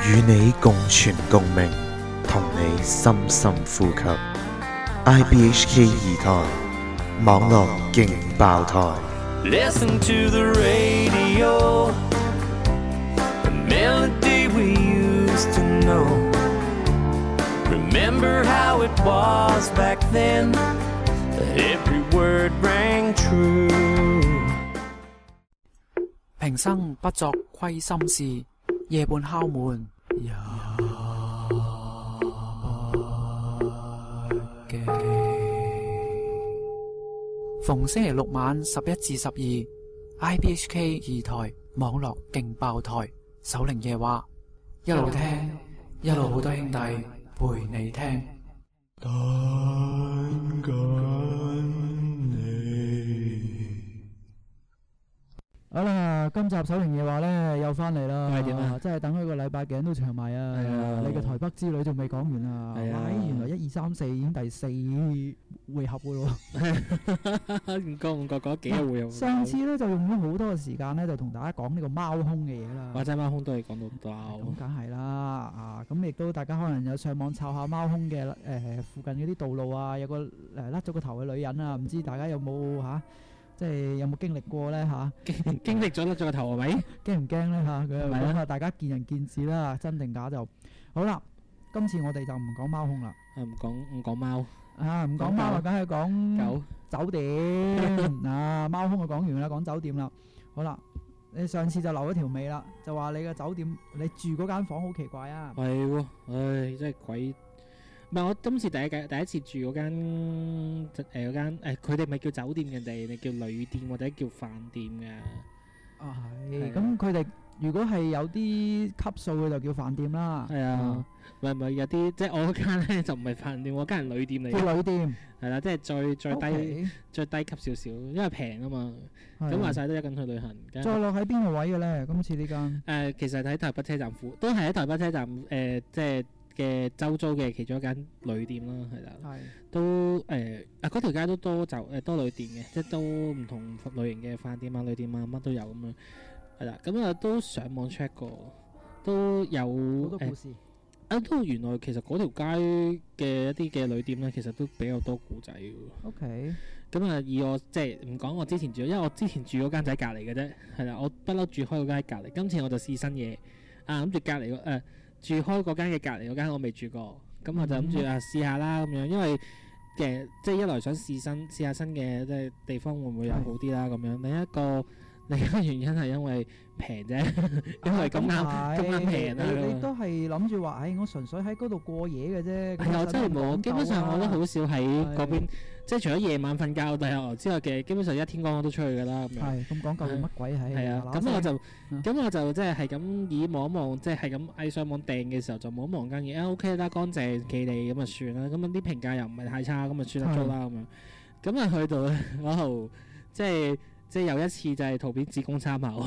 與你共存共鳴，同你深深呼吸。IBHK 二台網絡勁爆台。 Listen to the radio, the melody we used to know. Remember how it was back then, every word rang true. 平生不作虧心事，夜半敲門也不驚。逢星期六晚11至12 IBHK 二台網絡勁爆台，守靈夜話，一路聽一路好多兄弟陪你聽。 等緊你。 好啦，今集守靈夜話咧又翻嚟啦， 係點啊？ 真係等佢個禮拜頸都長埋啊！ 係啊你嘅台北之旅仲未講完啊！ 係啊原來1、2、3、4已經第4回合噶咯。 唔覺講幾個會有。 上次咧就用咗好多嘅時間咧，就同大家講呢個貓空嘅嘢啦。 或者貓空都係講到爆。 咁梗係啦，咁亦都大家可能有上網抄下貓空嘅附近嗰啲道路啊，有個甩咗個頭嘅女人啊，唔知大家有冇即係有冇經歷過咧嚇？ 經歷咗甩咗個頭係咪？ 驚唔驚咧嚇？佢係咪啊咁啊，大家見仁見智啦，真定假就好啦。今次我哋就唔講貓空啦， 唔講貓。 唔講貓啊，梗係講狗。 酒店貓空就講完啦，講酒店啦。好啦，你上次就留咗條尾啦，就話你嘅酒店你住嗰間房好奇怪啊。 係喎，唉，真係鬼。唔係我今次第一次住嗰間佢哋咪叫酒店嘅，你叫旅店或者叫飯店㗎。 係，咁佢哋如果係有啲級數嘅就叫飯店啦。 係啊，唔係有啲即係我嗰間咧就唔係飯店，我間係旅店嚟嘅。 叫旅店係啦，即係再低 OK 再低級少少，因為平啊嘛。 係咁話晒都一緊去旅行。 再落喺邊個位嘅咧？今次呢間其實喺台北車站都係喺台北車站即係嘅周遭嘅其中一間旅店啦，係啦。 係都嗰條街都多多旅店嘅，即係都唔同類型嘅飯店啊、旅店啊，乜都有咁樣。係啦，咁啊都上網 check 過，都有好多故事。 都原來其實嗰條街嘅一啲嘅旅店咧，其實都比較多故仔嘅。 OK。 咁啊，以我即係唔講我之前住，因為我之前住嗰間仔隔離嘅啫，係啦，我不嬲住開嗰間喺隔離。今次我就試新嘢，諗住隔離住開嗰間嘅隔離嗰間我未住過，咁我就諗住試下啦咁樣，因為即係一來想試下新嘅即係地方會唔會有好啲啦咁樣，另一個原因係因為平啫，因為咁啱平啊！ 你都係諗住話，我純粹喺嗰度過夜嘅啫。 係我真係冇，基本上我都好少喺嗰邊，即係除咗夜晚瞓覺大學之外嘅，基本上一天光我都出去㗎啦。咁樣係咁講究竟乜鬼係？ 係啊，咁我就即係咁望一望，即係咁喺上網訂嘅時候就望一望間嘢，OK 啦，乾淨企理咁就算啦。咁啲評價又唔係太差，咁就算得租啦咁樣。咁啊去到咧嗰度即係有一次就係圖片只供參考，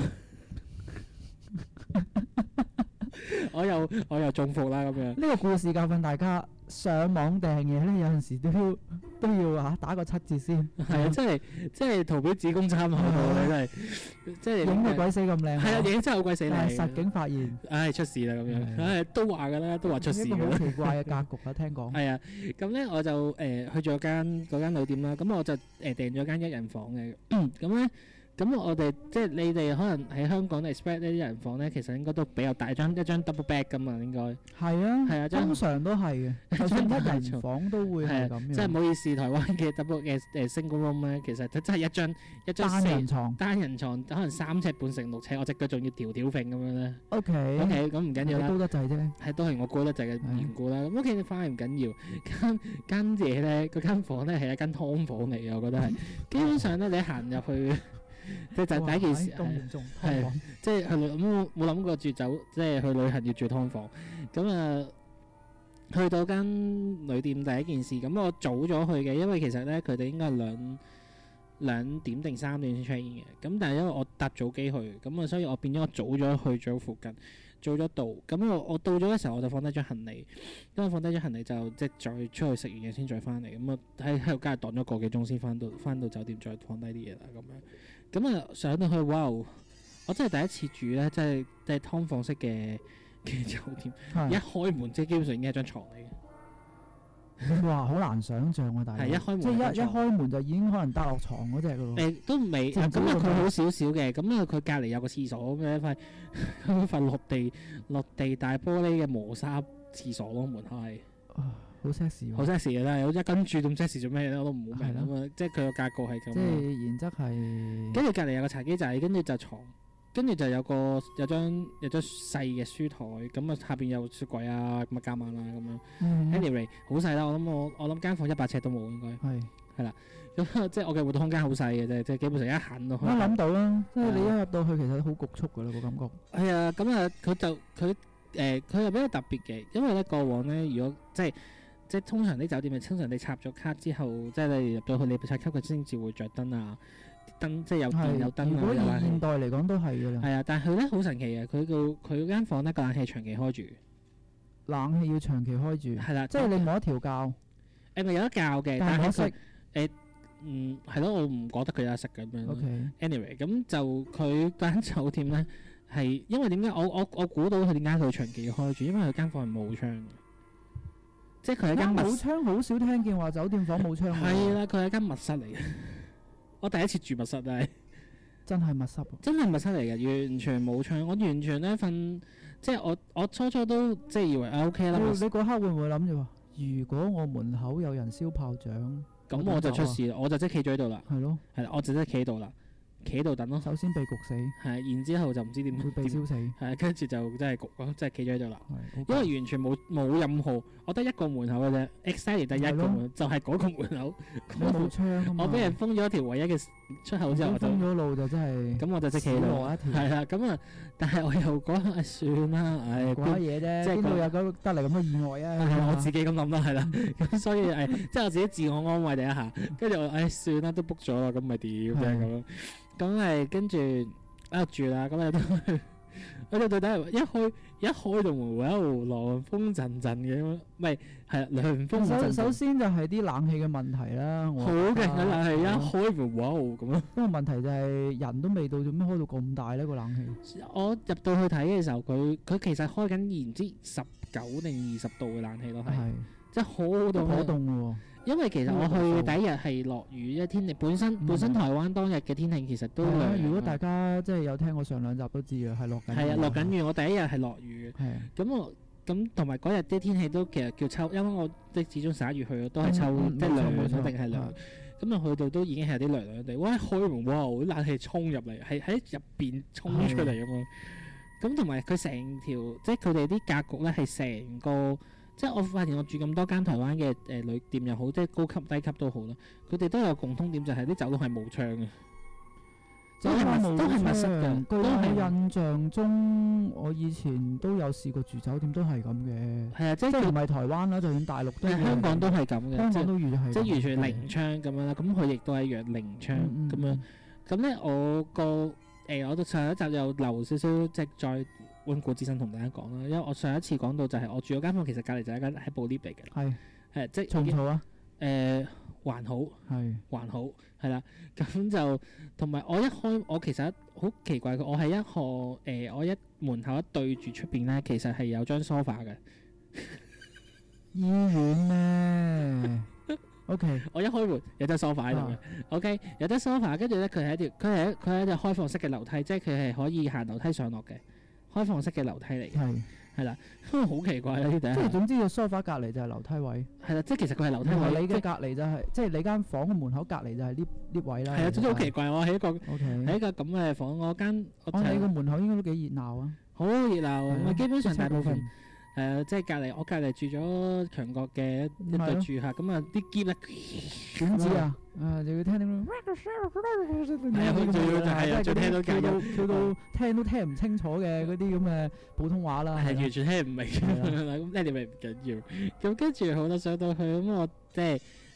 我又中伏啦咁樣。 呢個故事教訓大家上網訂嘢咧，有陣時都要打個7折先。 係啊，即係圖片只供參考到咧，真係影到鬼死咁靚。 係啊，影真係好鬼死靚。 實景發現， 出事啦咁樣。都話㗎啦，都話出事㗎啦。 一個好奇怪嘅格局啊，聽講。 係啊，咁咧我就去咗嗰間旅店啦。咁我就訂咗間一人房嘅。咁咧。咁我哋即係你哋可能喺香港 expect 呢啲人房咧，其實應該都比較大，一張 double bed 噶嘛，應該係啊，通常都係嘅，就算一人房都會係咁樣。 即係唔好意思，台灣嘅 double 嘅single room 咧，其實真係一張單人床，可能3尺半乘6尺，我隻腳仲要條揈咁樣咧。OK，咁唔緊要啦， 高得滯啫， 係都係我高得滯嘅緣故啦。咁 OK，翻嚟唔緊要，間嘢咧，嗰間房咧係一間劏房嚟嘅，我覺得係。基本上咧，你行入去。即係就第一件事係，即係去冇諗過住酒，即係去旅行要住劏房。咁去到間旅店第一件事，咁我早咗去嘅，因為其實咧佢哋應該係2點定3點先 check in 嘅。咁但係因為我搭早機去，咁所以我變咗我早咗去咗附近，早咗到。咁我到咗嘅時候，我就放低咗行李，因為放低咗行李就即係再出去食完嘢先再翻嚟。咁喺度街度擋咗個幾鐘先翻到酒店，再放低啲嘢啦咁樣。咁上到去，哇！我真係第一次住咧，即係劏房式嘅嘅酒店，一係開門即係基本上已經係張床嚟嘅。 哇，好難想像啊！大佬， 係一開門即係一係張床開門就已經可能搭落床嗰只噶咯。 都未，咁即係嗰個佢好少少嘅，咁佢隔離有個廁所咁樣一塊落地大玻璃嘅磨砂廁所咯，門口係好 sexy 好喎。 sexy 嘅啦，有一跟住咁 sexy 做咩咧？我都唔好明係咁啊！即係佢個格局係咁即啊。 係然則係跟住隔離有個茶幾仔，跟住就床，跟住就有張細嘅書台，咁啊下邊有雪櫃啊，咁啊加晚啦咁樣。 嗯 anyway 好細啦，我諗間房100尺都冇應該。 係。 咁即係我嘅活動空間好細嘅啫，即係基本上一行到去。 我諗到啦，即係你一係啊入到去其實好局促噶啦個感覺。 係啊，咁啊佢又比較特別嘅，因為咧過往咧如果即係通常啲酒店咪通常你插咗卡之後，即係你入到去你刷卡佢先至會着燈啊，燈即係有電有燈啊。 如果以有冷氣現代嚟講都係㗎啦， 係啊，但係佢咧好神奇嘅，佢間房咧個冷氣長期開住， 冷氣要長期開住， 係啦， 即係你冇得調校， 誒咪有得教嘅，但係佢但係冇得熄。 係咯，我唔覺得佢有得食咁樣咯。 OK， anyway，咁就佢間酒店咧係因為點解我估到佢點解佢長期要開住，因為佢間房係冇窗嘅，即係佢係間密冇窗好少聽見話酒店房冇窗喎。 係啦，佢係間密室嚟嘅。我第一次住密室啊， 真係密室喎。 真係密室嚟嘅，完全冇窗。我完全咧瞓，即係我初都即係以為OK 啦， 你嗰刻會唔會諗住話，如果我門口有人燒炮仗， 咁我就出事啦，我就即係企咗喺度啦， 係咯， 係啦，我就即係企喺度啦，企喺度等咯， 首先被焗死， 係，然之後就唔知點會被點燒死。 係，跟住就真係焗咯，即係企咗喺度啦。 係， 因為完全冇任何，我得一個門口嘅啫，exactly 得一個係咯門，就係嗰個門口。 你冇窗啊嘛。 我俾人封咗一條唯一嘅出口之後，我就封咗路就真係咁我就即係企喺度啦。 少我一條係啦，咁啊，但係我又覺得算啦，唉， 講下嘢啫， 即係邊度有咁得嚟咁嘅意外啊？ 係我自己咁諗啦，係啦，咁所以誒，即係我自己自我安慰第一下，跟住我算啦，都 book 咗啦，咁咪點啫咁樣，咁跟住喺度住啦，咁啊都我到底一開到門會喺度涼風陣陣嘅，唔係係涼風陣陣。 首先就係啲冷氣嘅問題啦。 好勁嘅冷氣，一開門哇咁樣。 因為問題就係人都未到，做咩開到咁大呢個冷氣？ 我入到去睇嘅時候，佢其實開緊唔知19定20度嘅冷氣咯，係係即係好到都好凍嘅喎。 因為其實我去第一日係落雨，因為天氣本身台灣當日嘅天氣其實都係啊涼。 如果大家即係有聽我上兩集都知嘅，係落緊。 係啊，落緊雨。我第一日係落雨嘅， 係啊。 咁同埋嗰日啲天氣都其實叫秋，因為我即係始終11月去都係秋，即係涼一定係涼。咁啊去到都已經係有啲涼涼地，哇！開門哇，啲冷氣衝入嚟，係喺入邊衝出嚟咁樣。咁同埋佢成條，即係佢哋啲格局咧係成個。即係我發現我住咁多間台灣嘅旅店又好，即係高級低級都好啦，佢哋都有共通點，就係啲酒樓係冇窗嘅，都係密室嘅。 據我印象中，我以前都有試過住酒店都係咁嘅。 係啊，即即係唔係係台灣啦，就算大陸都係香港都係咁嘅， 香港都預係。 即係完全零窗咁樣啦。咁佢亦都係一樣零窗咁樣。咁咧我到上一集又留少少，即係再溫故知新同大家講啦。因為我上一次講到就係我住嗰間房，其實隔離就係一間係部 lift 嚟嘅。 係即係嘈唔嘈啊？ 還好。 係還好，係啦，咁就同埋我其實好奇怪嘅，我係我一門口一對住出邊咧，其實係有張 sofa 嘅。 醫院咩？OK， 我一開門有張 sofa 喺度嘅，OK 有張 sofa，跟住咧佢係一隻開放式嘅樓梯，即係佢係可以行樓梯上落嘅開放式嘅樓梯嚟嘅，係啦，好奇怪啦呢啲。 即係總之個 sofa 隔離就係樓梯位。 係啦，即係其實佢係樓梯位。 你嘅隔離就係即係你間房嘅門口隔離就係呢位啦。 係啊，總之好奇怪，我喺一個咁嘅房，我你個門口應該都幾熱鬧啊！ 好熱鬧，基本上大部分。即係我隔離住咗強國嘅一對住客，咁啊啲篋咧點知啊？就要聽到係啊，佢仲要就聽到叫到聽都聽唔清楚嘅嗰啲咁嘅普通話啦， 係完全聽唔明咁，你哋咪唔緊要。咁跟住好啦，上到去咁我即係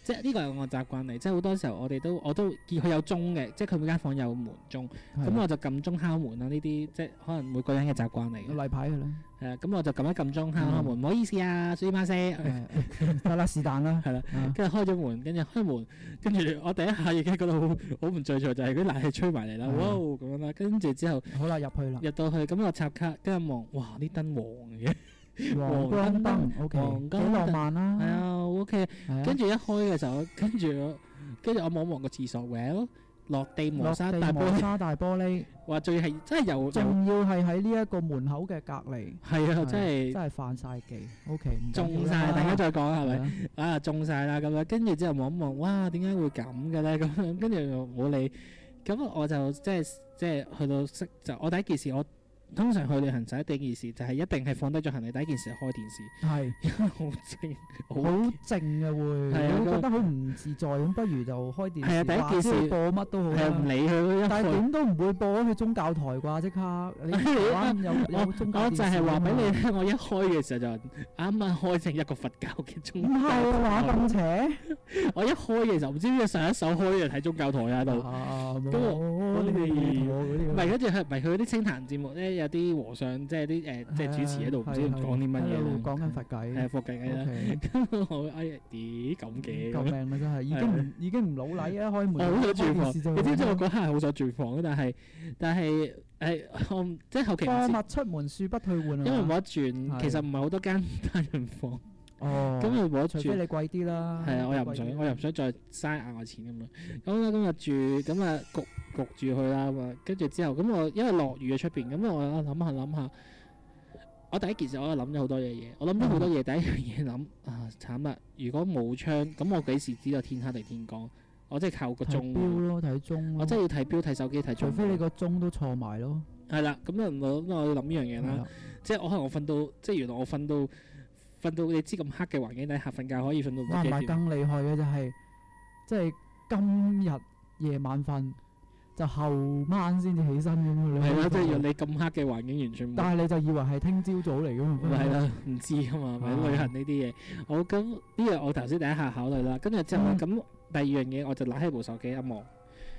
即係呢個係我習慣嚟，即係好多時候我都見佢有鐘嘅，即係佢每間房有門鐘，咁我就撳鐘敲門啦。呢啲即係可能每個人嘅習慣嚟嘅。 例牌㗎啦。 係啊，咁我就撳一撳鐘敲門，唔好意思啊，水馬聲。 得啦，是但啦。 係啦，跟住開咗門，跟住開門，跟住我第一下已經覺得好唔聚財，就係嗰啲冷氣吹埋嚟啦，哇咁樣啦。跟住之後， 好啦，入去啦。 入到去咁我插卡，跟住望，哇啲燈黃嘅。 黃光燈 ，OK，幾浪漫啦。 係啊 ，OK。跟住一開嘅時候，跟住我望望個廁所 ，well 落地磨砂大玻璃，哇！仲要係真係又仲要係喺呢一個門口嘅隔離。 係啊，真係犯晒忌 ，OK， 中晒，大家再講係咪？啊，中晒啦咁樣，跟住之後望一望，哇！點解會咁嘅咧？咁樣跟住冇理，咁我就即係去到就我第一件事我。通常去旅行就第一件事就係一定係放低咗行李，第一件事係開電視， 係因為好靜， 好靜嘅會，你會覺得好唔自在咁，不如就開電視。係啊，第一件事播乜都好啦， 唔理佢， 但係點都唔會播去宗教台啩，即刻你台灣有宗教電視。我就係話俾你聽，我一開嘅時候就啱啱開成一個佛教嘅宗教台。唔係話咁邪，我一開嘅時候唔知邊個上一手開就睇宗教台喺度，咁我唔係跟住係唔係佢啲清談節目咧？有啲和尚即係啲即係主持喺度，唔知講啲乜嘢，講緊佛偈，係佛偈啦。咁我哎呀，咦咁嘅，救命啦真係，已經唔老禮啊！開門，我好想轉房，你知唔知我嗰刻係好想轉房，但係我即係後期貨物出門恕不退換，因為冇得轉，其實唔係好多間單人房。哦，咁又冇得轉，除非你貴啲啦。係啊，我又唔想再嘥額外錢咁樣。咁啊住，咁啊焗住去啦咁啊。跟住之後，咁我因為落雨喺出邊，咁我諗下，我第一件事我諗咗好多嘢。我諗咗好多嘢，第一樣嘢諗啊慘啦！如果冇窗，咁我幾時知道天黑定天光？我即係靠個鐘。睇錶咯，睇鐘。我真係要睇錶、睇手機、睇鐘。除非你個鐘都錯埋咯。係啦，咁我要諗呢樣嘢啦。即係可能我瞓到，即係原來我瞓到你知咁黑嘅環境底下瞓覺可以瞓到幾點？唔係更厲害嘅就係，即係今日夜晚瞓，就後晚先至起身咁樣。係啦，即係你咁黑嘅環境完全冇。但係你就以為係聽朝早嚟㗎嘛？係啦，唔知㗎嘛，咪旅行呢啲嘢。好，咁呢樣我頭先第一下考慮啦，跟住之後咁第二樣嘢我就攞起部手機一望，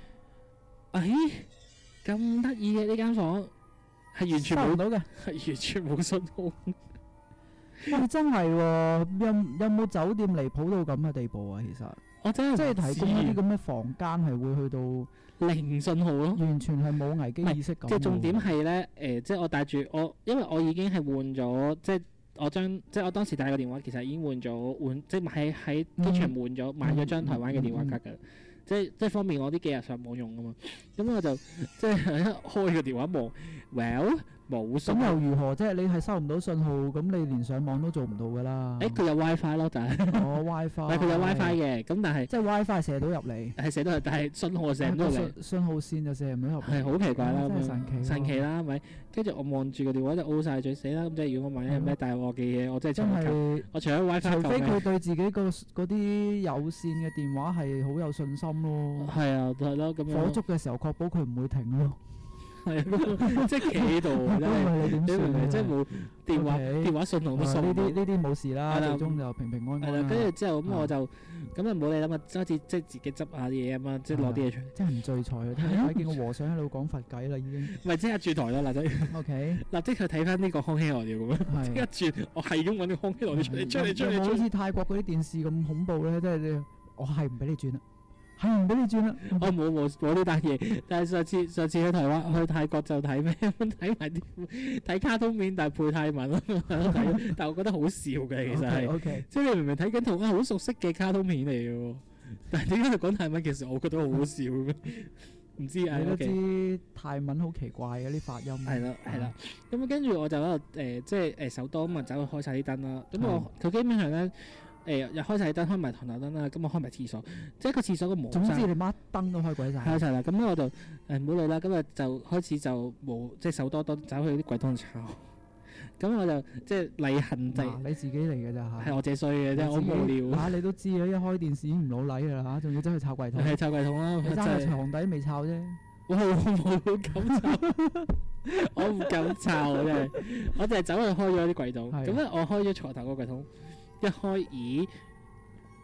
咁得意嘅呢間房係完全冇到嘅，係完全冇信號。喂，真係喎，有冇酒店離譜到咁嘅地步啊？其實我真係即係提供一啲咁嘅房間係會去到零信號咯，完全係冇危機意識咁。即係重點係咧，即係我帶住我，因為我已經係換咗，即係我當時帶個電話其實已經換，即係喺機場換咗買咗張台灣嘅電話卡㗎。即係方便我啲幾日上網用㗎嘛，咁我就即係一開個電話望 ，well 冇信。咁又如何？即係你係收唔到信號，咁你連上網都做唔到㗎啦。佢有 WiFi 咯，但係WiFi，佢有 WiFi 嘅，咁但係即係 WiFi 射到入嚟，係射到入，但係信號射唔到嚟。信號線就射唔到入嚟。係好奇怪啦，真係神奇啦，係咪？跟住我望住個電話就 O 晒嘴死啦，咁即係如果我萬一有咩大鑊嘅嘢，我真係我除咗 WiFi，除非佢對自己嗰啲有線嘅電話係好有信心。係啊，係咯，咁樣火燭嘅時候確保佢唔會停咯。係啊，即係企喺度，你明唔明？即係冇電話信號都送。呢啲冇事啦，最終就平平安安。係啦，跟住之後咁我就咁啊冇理啦嘛，開始即係自己執下啲嘢啊嘛，即係攞啲嘢出嚟。真係唔聚財啊！睇見個和尚喺度講佛偈啦，已經。咪即刻轉台啦，嗱仔。OK。立即去睇翻呢個康熙來了咁樣。即刻轉，我係咁揾啲康熙來了出嚟。好似泰國嗰啲電視咁恐怖咧，即係我係唔俾你轉啦。係唔俾你轉啦！我冇呢單嘢，但係上次去台灣去泰國就睇咩？睇埋啲睇卡通片，但係配泰文咯。但係我覺得好笑嘅，其實係，即係你明明睇緊同好熟悉嘅卡通片嚟嘅喎，但係點解佢講泰文？其實我覺得好好笑嘅，唔知啊。你都知泰文好奇怪嘅啲發音。係啦，咁跟住我就喺度即係手多咁啊，走去開晒啲燈啦。咁佢基本上咧。又開晒燈，開埋堂頭燈啦，咁我開埋廁所，即係個廁所個模。總之你乜燈都開鬼晒。開晒啦，咁我就唔好理啦，今日就開始就冇即係手多走去啲櫃桶度抄，咁我就即係例行地。你自己嚟嘅咋嚇？係我自己衰嘅啫，我無聊。嚇你都知啦，一開電視已經唔老禮㗎啦嚇，仲要走去抄櫃桶。係抄櫃桶啦，你爭喺床底未抄啫。我冇咁抄，我唔敢抄真係，我就係走去開咗啲櫃桶。咁咧我開咗床頭個櫃桶。一開，咦？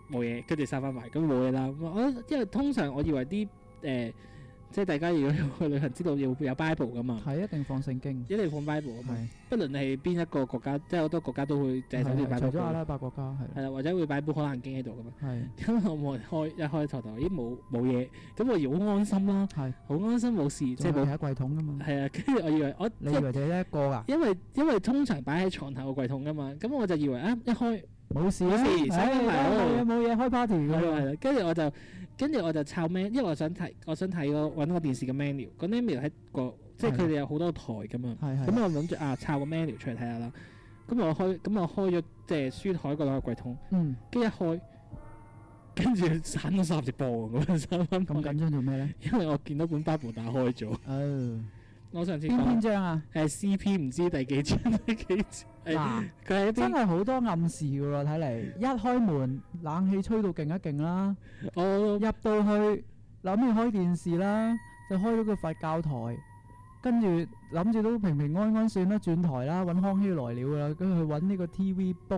冇嘢，跟住收翻埋，咁冇嘢啦。因為通常我以為啲即係大家如果去旅行，知道要有 Bible 噶嘛， 係一定放聖經， 一定放 Bible 啊嘛。不論係邊一個國家，即係好多國家都會借手啲擺。 除咗阿拉伯國家係啦，或者會擺本《可蘭經》喺度噶嘛。 係。 咁我冇一開頭，咦冇嘢，咁我好安心啦。係。好安心冇事，即係冇。 喺櫃桶噶嘛。 係啊，跟住我以為你以為就係一個㗎？ 因為通常擺喺床頭個櫃桶噶嘛，咁我就以為一開冇事，冇嘢開 party 㗎。 係啦，跟住我就抄咩？因為我想睇揾個電視嘅 menu，個 menu 喺個即係佢哋有好多台㗎嘛。咁我諗住抄個 menu 出嚟睇下啦。咁我開咗即係書台嗰兩個櫃桶。跟住一開，跟住散咗30隻波咁樣3分。 咁緊張做咩咧？ 因為我見到本 Bible 打開咗。我上次邊篇章啊 ？CP 唔知第幾章第幾章。 嗱，佢真係好多暗示㗎喎，睇嚟一開門冷氣吹到勁一勁啦，入到去諗住開電視啦，就開咗個佛教台，跟住諗住都平平安安算啦，轉台啦，揾康熙來了啦，跟住去揾呢個 TV book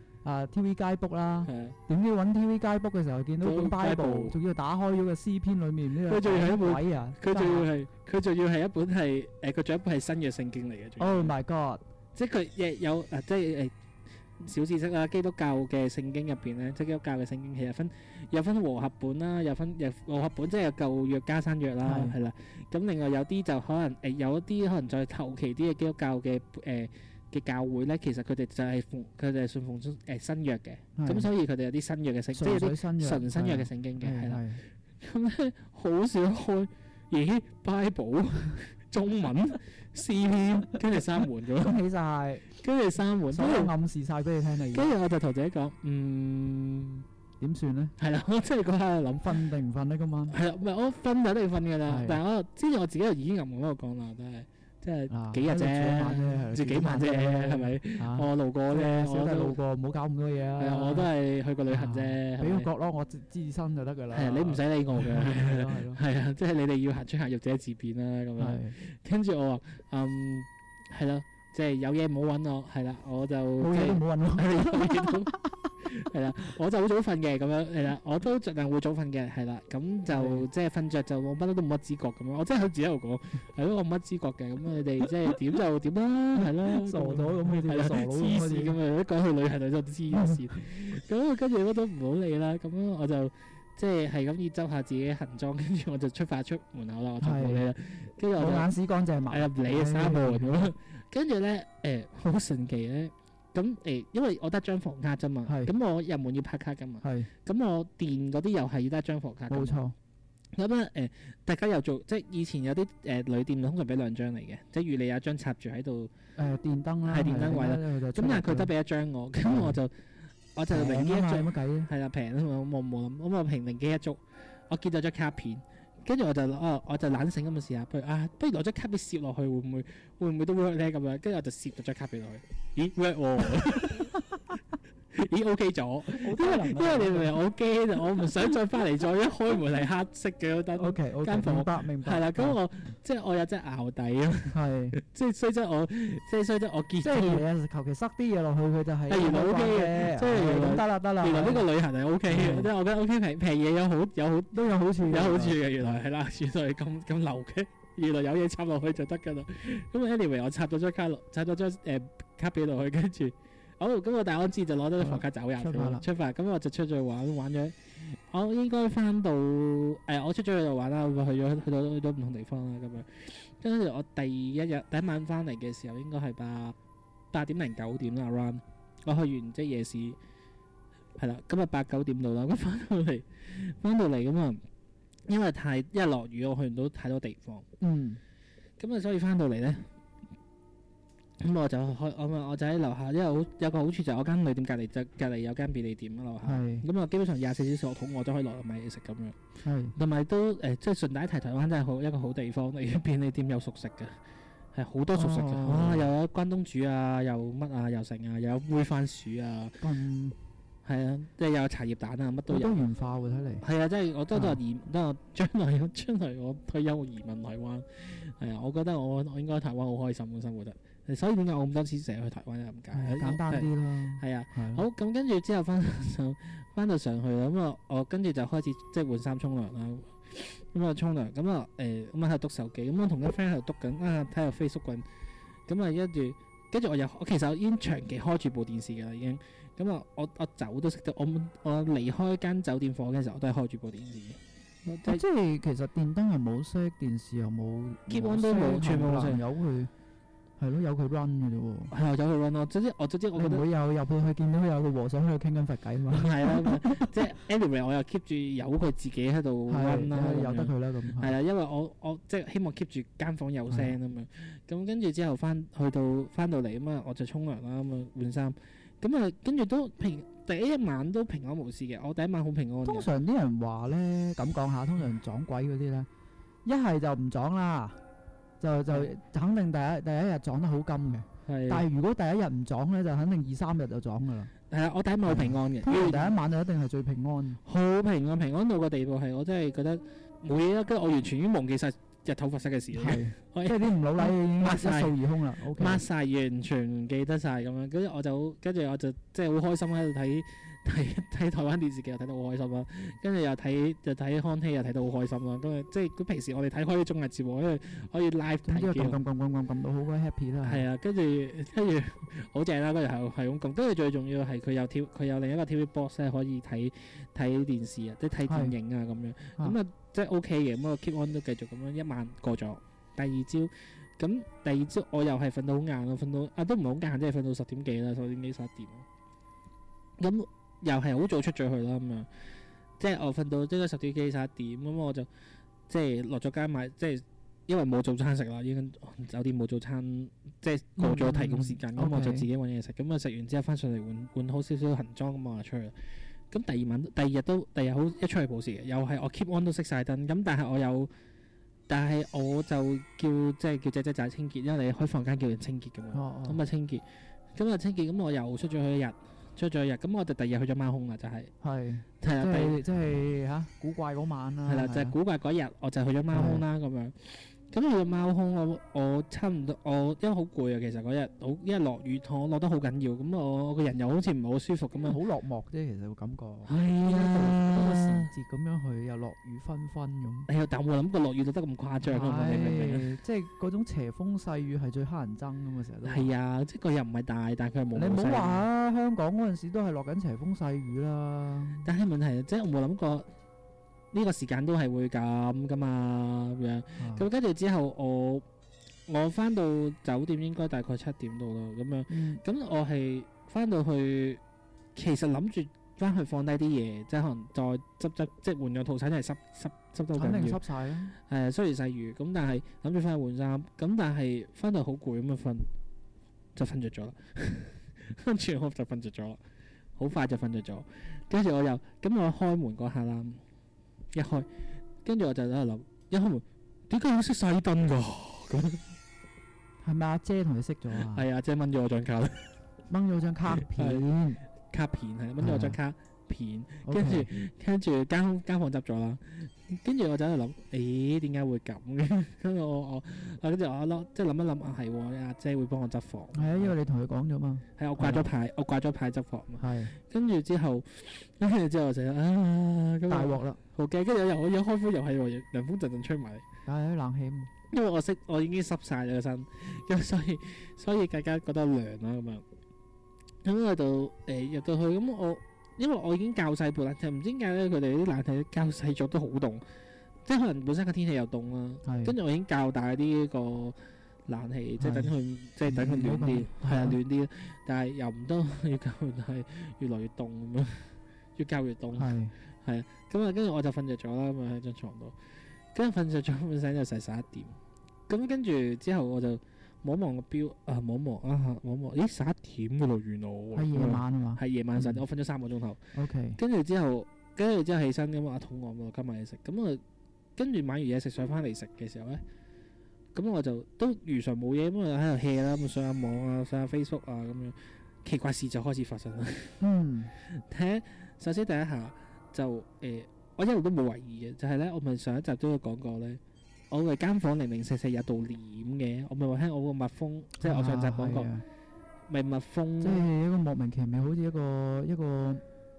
，TV 街 book 啦，點知揾 TV 街 book 嘅時候見到本 Bible，仲要打開咗個詩篇裡面呢個鬼啊！佢仲要係一本係佢仲有一本係新約聖經嚟嘅。 Oh my god！ 即係佢亦有即係小知識啦。基督教嘅聖經入邊咧，即係基督教嘅聖經其實有分和合本啦，有和合本即係有舊約加新約啦，係啦。咁另外有啲就可能有一啲可能再後期啲嘅基督教嘅嘅教會咧，其實佢哋就係信奉新約嘅，咁所以佢哋有啲新約嘅聖經，即係有啲純新約嘅聖經嘅，係啦。咁咧好少開，咦 Bible 中文詩篇，跟住閂門咗， 恭喜曬， 跟住閂門， 所有暗示曬俾你聽啦。 跟住我就同自己講， 點算咧？ 係啦，我真係嗰刻喺度諗瞓定唔瞓咧今晚？ 係啦，唔係我瞓就一定瞓㗎啦。但係我之前我自己又已經暗喺度講啦，都係即係幾日啫，住幾晚啫，係咪？我路過啫， 我都係路過，唔好搞咁多嘢啊！ 係啊，我都係去個旅行啫， 俾個角咯，我自身就得㗎啦。 係啊，你唔使理我嘅， 係咯， 係啊，即係你哋要行出行入者自便啦，咁樣。跟住我話係咯，即係有嘢唔好揾我，係啦，我就冇嘢都唔好揾我。 係啦，我就好早瞓嘅咁樣，係啦，我都盡量會早瞓嘅，係啦，咁就即係瞓着就我乜都冇乜知覺咁樣，我真係自己喺度講，係咯，我冇乜知覺嘅，咁你哋即係點就點啦，係咯， 傻咗咁嘅啲傻佬黐線咁樣，一講去旅行就黐線，咁跟住我都唔好理啦，咁樣我就即係係咁要執下自己行裝，跟住我就出門口啦，我就冇理啦，跟住我眼屎乾淨埋，入你三步咁樣，跟住咧好神奇咧。咁因為我得張房卡啫嘛，咁我入門要拍卡噶嘛，咁我電嗰啲又係要得一張房卡。冇錯。咁咧大家又做，即係以前有啲旅店通常俾2張嚟嘅，即係如你有一張插住喺度電燈啦， 係電燈位啦。咁但係佢得俾一張我，咁我就靈機一觸， 乜計？ 係啦，平啊嘛，我冇諗，咁我靈機一觸，我見到張卡片。跟住我就懶醒咁嘅試下，不如攞張卡片攝落去，會唔會都 work 咧咁樣？跟住我就攝咗張卡片落去，咦 work 喎，咦 OK 咗，因為你明唔明？我驚啊，我唔想再翻嚟，再一開門係黑色嘅燈，OK，間房明白，係啦，咁我即係我有隻淆底啊，係，即係雖則我見到，即係求其塞啲嘢落去，佢就係原來 OK 嘅，即係得啦， 原來呢個旅行係 OK 嘅，即係我覺得 OK 平嘢都有好處嘅，原來係啦，原來係咁流嘅，原來有嘢插落去就得㗎啦。咁 anyway 我插咗張卡俾落去，跟住。好，咁我大安知就攞咗啲房卡走人出發，咁我就出咗去玩咗。我應該翻到我出咗去度玩啦，去到唔同地方啦咁樣。跟住我第一晚翻嚟嘅時候，應該係8點零9點啦 ，around。我去完即係夜市，係啦，今日8、9點到啦。咁翻到嚟咁啊，因為一落雨，我去唔到太多地方。咁啊，所以翻到嚟咧。咁我就喺樓下，因為有個好處就係我間旅店隔離有間便利店啦樓下。咁啊，基本上24小時我肚餓都可以落嚟買嘢食咁樣。同埋都即係順帶一提，台灣真係一個好地方嚟，便利店有熟食嘅，係好多熟食嘅。哇！又有關東煮啊，又乜啊，又成啊，又有煨番薯啊。係啊，即係又有茶葉蛋啊，乜都有。多元化喎，睇嚟。係啊，即係我都話將來我退休移民台灣。係啊，我覺得我應該喺台灣好開心嘅生活得。所以點解我咁多次成日去台灣咁解？簡單啲咯。係啊，好咁跟住之後翻翻到上去啦，咁啊我跟住就開始即係換衫沖涼啦，咁啊沖涼，咁啊咁啊喺度篤手機，咁我同啲 friend 喺度篤緊睇下 Facebook 咁啊跟住我其實已經長期開住部電視㗎啦已經，咁啊我走都識得，我離開間酒店房嘅時候我都係開住部電視嘅， 即係其實電燈係冇熄，電視又冇， 基本都冇，全部冇熄， 有佢。係咯，有佢 run 嘅啫喎。 係啊，有佢 run 咯。總之我覺得你唔會有入去見到有個和尚喺度傾緊佛偈嘛？ 係啊，即係 anyway 我又 keep 住有佢自己喺度 run 啦， 由得佢啦咁。 係啦，因為我即係希望 keep 住間房有聲啊嘛。咁跟住之後翻到嚟啊嘛，我就沖涼啦，咁啊換衫。咁啊跟住都第一晚都平安無事嘅。我第一晚好平安。通常啲人話咧咁講下，通常撞鬼嗰啲咧，一係就唔撞啦。就肯定第一日撞得好金嘅，但係如果第一日唔撞咧，就肯定2、3日就撞噶啦。係啊， 我第一晚好平安嘅， 第一晚就一定係最平安。 好平安到個地步係我真係覺得冇嘢啦，跟住我完全已經忘記晒日頭發生嘅事。 係，即係啲唔老禮已經一掃而空啦。 抹晒完全唔記得晒咁樣，跟住我就即係好開心喺度睇台灣電視劇，又睇得好開心啦。跟住又睇康熙，又睇得好開心啦。咁即係平時我哋睇開啲綜藝節目，因為可以 live 睇嘅。咁到好鬼 happy 啦。係啊，跟住好正啦。跟住係咁撳。跟住最重要係佢有另一個 TV box 咧，可以睇電視啊，即係睇電影啊咁樣。咁啊即係 OK 嘅。咁我 keep on 都繼續咁樣，一晚過咗。第二朝我又係瞓到好晏咯，瞓到都唔係好晏，即係瞓到10點幾啦，10點幾11點。咁又係好早出咗去啦咁樣，即係我瞓到即係10點幾11點，咁我就即係落咗街買，即係因為冇早餐食啦，已經酒店冇早餐，即係過咗提供時間，咁我就自己揾嘢食。咁啊食完之後翻上嚟換好少少行裝，咁我就出去啦。咁第二日好一出去冇事嘅，又係我 keep on 都熄晒燈，咁但係我就叫姐姐仔清潔，因為你開房間叫人清潔㗎嘛，咁啊清潔，咁我又出咗去一日。咁我就第二日去咗貓空啦，就係即係嚇古怪嗰晚啦。係啦，就係古怪嗰日，我就去咗貓空啦咁樣。咁去咗貓空，我差唔多，因為好攰啊，其實嗰日因為落雨，我落得好緊要，咁我個人又好似唔係好舒服咁樣。好落寞啫，其實個感覺。係啊，嗰個時節咁樣去，又落雨紛紛咁。但我冇諗過落雨到得咁誇張啊！你明唔明？即係嗰種邪風細雨係最乞人憎㗎嘛，成日都。係啊，即係佢又唔係大，但係佢又冇。你唔好話啊，香港嗰陣時都係落緊邪風細雨啦。但係問題即係我冇諗過。呢個時間都係會咁噶嘛咁樣，咁跟住之後我翻到酒店應該大概7點到啦咁樣，咁我係翻到去，其實諗住翻去放低啲嘢，即係可能再執，即係換咗套餐，真係濕到緊要。肯定濕曬啦。係雖然細雨，咁但係諗住翻去換衫，咁但係翻到好攰咁樣瞓，就瞓着咗啦。跟住我就瞓着咗啦，好快就瞓着咗。跟住我開門嗰下啦。一開，跟住我就喺度諗，一開門點解要熄晒啲燈㗎？咁係咪阿姐同你熄咗啊？係阿姐掹咗我張卡，掹咗張卡片，卡片係掹咗我張卡片，跟住間房執咗啦。跟住我就喺度諗，點解會咁嘅？跟住我即係諗一諗係喎，阿姐會幫我執房。係啊，因為你同佢講咗嘛。係我掛咗牌執房嘛。係。跟住之後我就大鑊啦。好驚，跟住我一開風又係喎，涼風陣陣吹埋嚟。係冷氣。因為我已經濕晒咗個身，咁所以大家覺得涼啦咁樣。咁我就入到去，咁因為我已經校細部冷氣，唔知點解咧，佢哋啲冷氣校細咗都好凍，即係可能本身個天氣又凍啦。跟住我已經校大啲個冷氣，即係等佢暖啲，係啊暖啲。但係又唔得，要校大越來越凍咁樣，越校越凍。係啊，咁啊跟住我就瞓着咗啦，咁啊喺張床度，跟住瞓着咗，瞓醒就成11點。咁跟住之後我就望一望個錶，望一望，咦11點噶咯，原來係夜晚啊嘛，係夜晚11點，我瞓咗3個鐘頭。OK，跟住之後起身咁啊，肚餓喎，今日嘢食，咁啊跟住買完嘢食上翻嚟食嘅時候咧，咁我就都如常冇嘢，咁啊喺度 hea 啦，咁上下網啊，上下 Facebook 啊，咁樣奇怪事就開始發生啦。首先第一下就我一路都冇懷疑嘅，就係咧，我咪上一集都有講過咧。我嘅間房零零四四有道簾嘅，我咪話聽我個密封，即係我上集講過，咪密封，即係一個莫名其妙，好似一個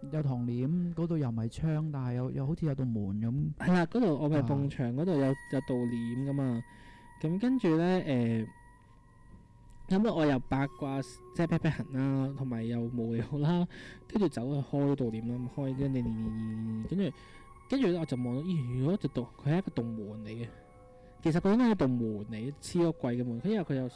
有堂簾，嗰度又唔係窗，但係又好似有道門咁。 係啦，嗰度我咪埲牆嗰度有道簾噶嘛。咁跟住咧咁我又八卦即係劈痕啦，同埋又無聊啦，跟住走去開道簾啦，開跟住我就望到，咦，如果佢係一個洞門嚟嘅，其實佢應該係一道門嚟，黐個櫃嘅門，因為佢有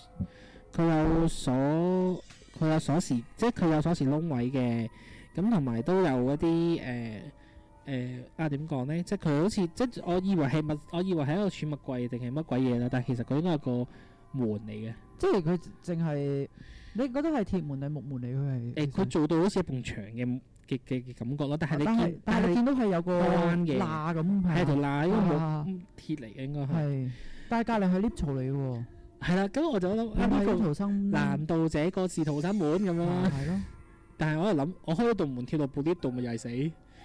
鎖匙，即係佢有鎖匙窿位嘅，咁同埋都有一啲點講咧，即係佢好似即係我以為係一個儲物櫃定係乜鬼嘢啦，但係其實佢應該係個門嚟嘅，即係佢淨係你覺得係鐵門定木門嚟？佢係佢做到好似一埲牆嘅感覺咯，但係你見到係有個彎嘅罅咁， 係條罅，應該冇鐵嚟嘅應該係， 但係隔離係 lift 槽嚟嘅喎。 係啦，咁我就諗呢個難道這個是逃生門咁樣啦？係咯。但係我喺度諗，我開咗道門跳落部 lift 度，咪又係死。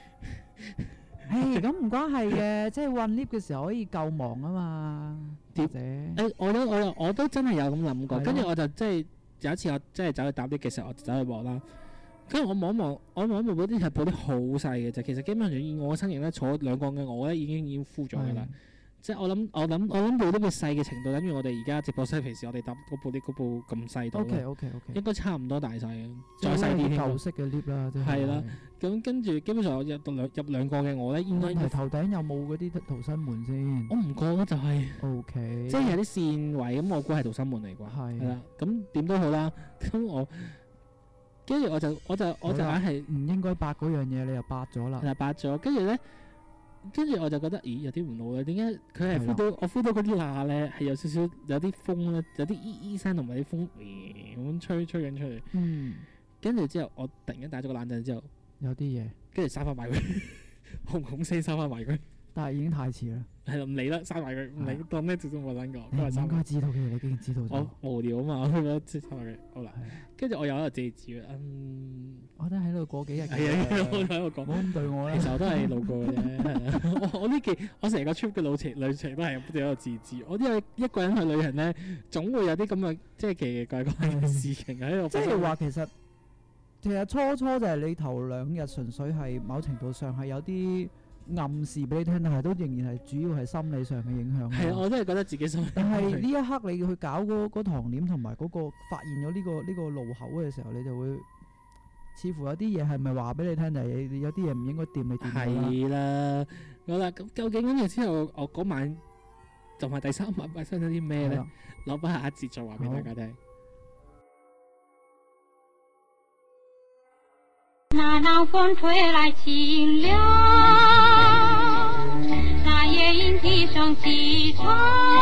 咁唔關係嘅，即係運 lift 嘅時候可以救亡啊嘛。或者我都真係有咁諗過，跟住我就即係有一次我真係走去搭 lift 嘅時候，我就走去望啦。跟住我望一望嗰啲係部 lift好細嘅啫，其實基本上以我嘅身形咧，坐兩個嘅我咧已經敷咗㗎啦。即係我諗部 lift 嘅細嘅程度，等於我哋而家直播室平時我哋搭嗰部 lift 嗰部咁細度。OK，應該差唔多大細嘅，再細啲添。舊式嘅 lift 啦，係啦。咁跟住基本上我入兩個嘅我咧，應該問題頭頂有冇嗰啲逃生門先？ 我唔覺得就係 OK， 即係有啲線位咁，我估係逃生門嚟啩。係啦，咁點都好啦。咁我跟住我就硬係唔應該八嗰樣嘢，你又八咗啦。 係八咗，跟住我就覺得，咦，有啲唔好啦。點解佢係我 feel 到嗰啲罅咧係有少少有啲風咧，有啲依聲同埋啲風咁吹緊出嚟。跟住之後我突然間打咗個冷震之後， 有啲嘢， 跟住閂翻埋佢，轟聲閂翻埋佢。 但係已經太遲啦。 係啦，唔理啦，閂埋佢，唔理當咩做都冇諗過。 應該知道嘅，你竟然知道咗。 我無聊啊嘛，我覺得即係閂埋佢。好啦，跟住我又喺度借字我都喺度過幾日。 係啊，我喺度講。 唔好咁對我啦。 其實我都係路過嘅啫。我成個 trip 嘅旅程都係不斷喺度自治。我因為一個人去旅行咧，總會有啲咁嘅即係奇奇怪怪嘅事情喺度。 即係話其實初就係你頭2日純粹係某程度上係有啲暗示俾你聽，但係都仍然係主要係心理上嘅影響。 係啊，我真係覺得自己心理。 但係呢一刻你去搞嗰堂簾同埋嗰個發現咗呢個路口嘅時候，你就會似乎有啲嘢係咪話俾你聽，就係有啲嘢唔應該掂你掂啦。 係啦，好啦，咁究竟跟住之後，我嗰晚就係第3晚發生咗啲咩咧？留翻下一節再話俾大家聽。 那南風吹來清涼，那夜鶯啼聲細唱。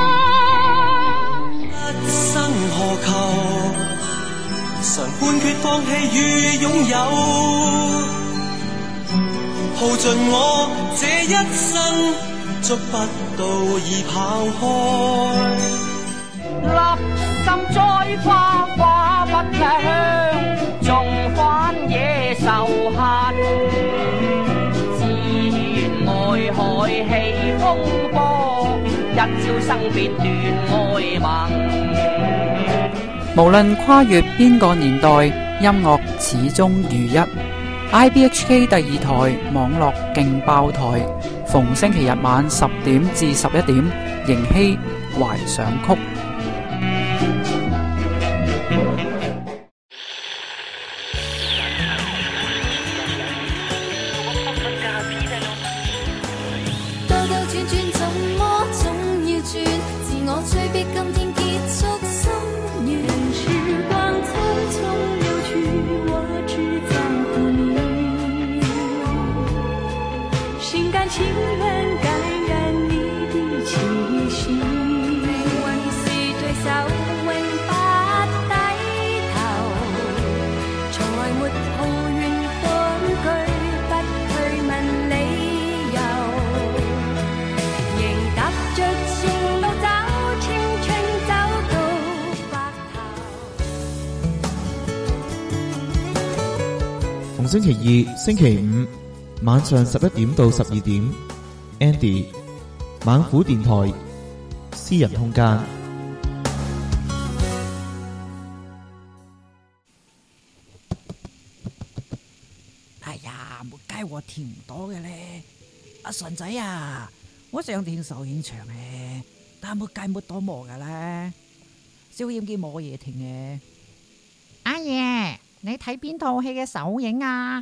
一生何求？常判決放棄與擁有，耗盡我這一生，捉不到已跑開。 立心栽花，花不香，種返野獸恨。自願愛海起風波，一朝生別斷愛盟。 無論跨越邊個年代，音樂始終如一。IBHK 第2台網絡勁爆台，逢星期日晚10點至11點，迎曦懷想曲。 兜兜轉轉怎麼總要轉，自我催逼今天結束心願。時光匆匆流去，我只在乎你，心甘情願感染你的氣息。往事對手永不低頭，從來沒抱怨恐懼，不去問理由，仍踏着前路走，青春走到白頭。 逢星期二、星期五晚上11點到12點 ，Andy 猛虎電台私人空間。 哎呀，沒計我填唔到嘅咧。阿順仔啊，我想填首映場嘅，但係沒計沒到冇嘅咧。小厭見冇嘢填嘅。阿爺，你睇邊套戲嘅首映啊？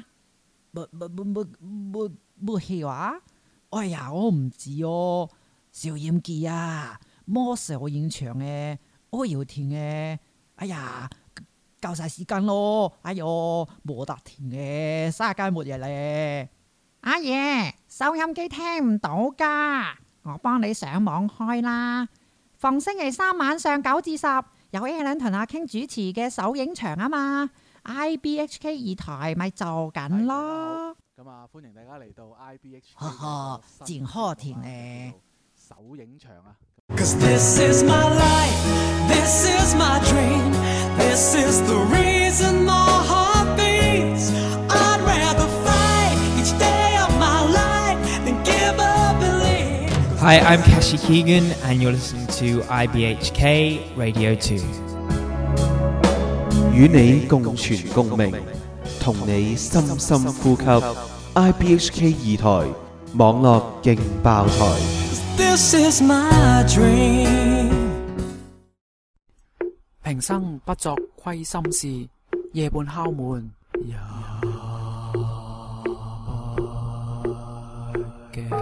冇戲話？哎呀，我唔知哦。小厭記啊，冇首映場嘅，我要填嘅。哎呀，夠晒時間咯。哎喲，冇得填嘅，嘥街末日咧。阿爺，收音機聽唔到噶，我幫你上網開啦。逢星期三晚上9至10，有 Alan 同阿 King 主持嘅首映場啊嘛 ，IBHK 2台咪做緊咯。 咁啊，歡迎大家嚟到 IBHK 呵呵，戰開田咧。 首映場啊！ Cause this is my life, this is my dream, this is the reason my heart beats. I'd rather fight each day of my life than give up and leave. Hi, I'm Kashi Keegan and you're listening to IBHK Radio 2. 與你共存共鳴，同你深深呼吸。IBHK 2台網絡勁爆台。 This is my dream. 平生不作虧心事，夜半敲門也不驚。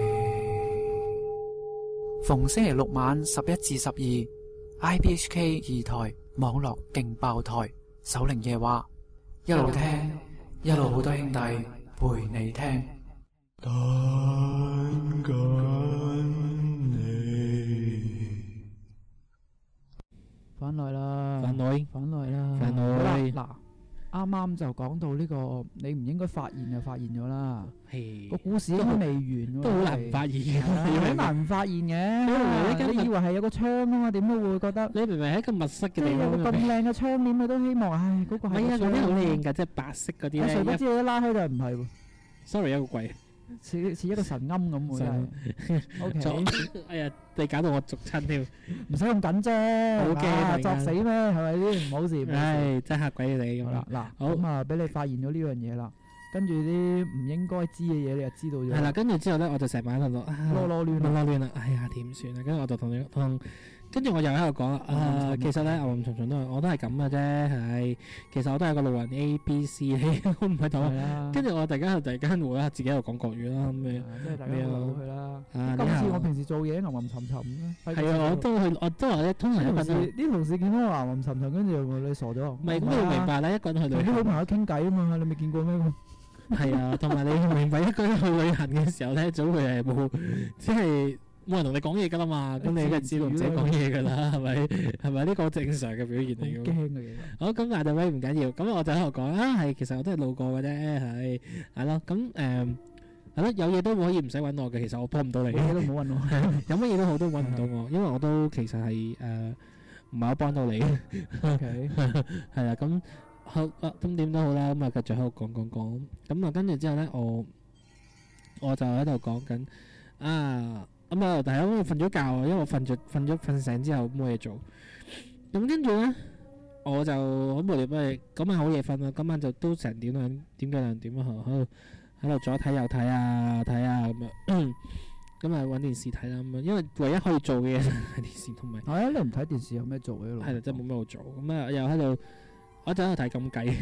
逢星期六晚11至12 ，IBHK 2台網絡勁爆台，守靈夜話，一路聽一路好多兄弟陪你聽。 翻來啦， 翻來啦。嗱，啱啱就講到呢個，你唔應該發現就發現咗啦。個故事都未完喎， 都好難發現嘅， 好難發現嘅。你以為係有個窗啊嘛？點都會覺得你明明係一個密室嘅地方， 有個咁靚嘅窗簾，你都希望，唉，嗰個係。 係啊，嗰啲好靚㗎，即係白色嗰啲咧。 誰不知你一拉開就唔係喎。 Sorry， 一個櫃。 似一個神龕咁喎。OK， 哎呀，你搞到我逐親添， 唔使咁緊啫， 好驚作死咩？係咪先？唔好事。 唉，真嚇鬼你咁啦。 嗱，好咁啊，俾你發現咗呢樣嘢啦，跟住啲唔應該知嘅嘢，你就知道咗。 係啦，跟住之後咧，我就成晚喺度囉亂啦，哎呀點算啊？跟住我就跟住我又喺度講啦，其實咧牛吟重重我都係咁嘅啫，係其實我都係個路人 A B C 我唔係同。跟住我突然間會自己喺度講國語啦，咁樣即係大家好去啦。 今次我平時做嘢吟沉沉咧， 係啊，我都話咧，通常啲同事見到我吟沉沉，跟住你傻咗？ 唔係咁你要明白啦，一個人去旅行， 同啲好朋友傾偈啊嘛，你未見過咩？ 係啊，同埋你明白一個人去旅行嘅時候咧，總會係冇即係。冇人同你講嘢噶啦嘛，咁你梗係知道唔使講嘢噶啦，係咪？係咪呢個正常嘅表現嚟嘅？ 驚嘅嘢。 好，咁但係唔緊要，咁我就喺度講啦，係其實我都係路過嘅啫，係咯，咁係咯，有嘢都可以唔使揾我嘅，其實我幫唔到你。 乜嘢都唔好揾我， 有乜嘢都好都揾唔到我，因為我都其實係唔係好幫到你。 OK， 係啦，咁好咁點都好啦，咁啊繼續喺度講，咁啊跟住之後咧，我就喺度講緊啊。咁啊，但係我瞓咗覺啊，因為我瞓醒之後冇嘢做。咁跟住咧，我就好無聊，嗰晚好夜瞓啊，今晚就都成點啊，點幾兩點啊，喺度左睇右睇啊咁樣。咁啊揾電視睇啦咁樣，因為唯一可以做嘅嘢係電視同埋。 係啊，你唔睇電視有咩做嘅？ 係啦，真係冇咩好做。咁啊又喺度，我就喺度睇金雞。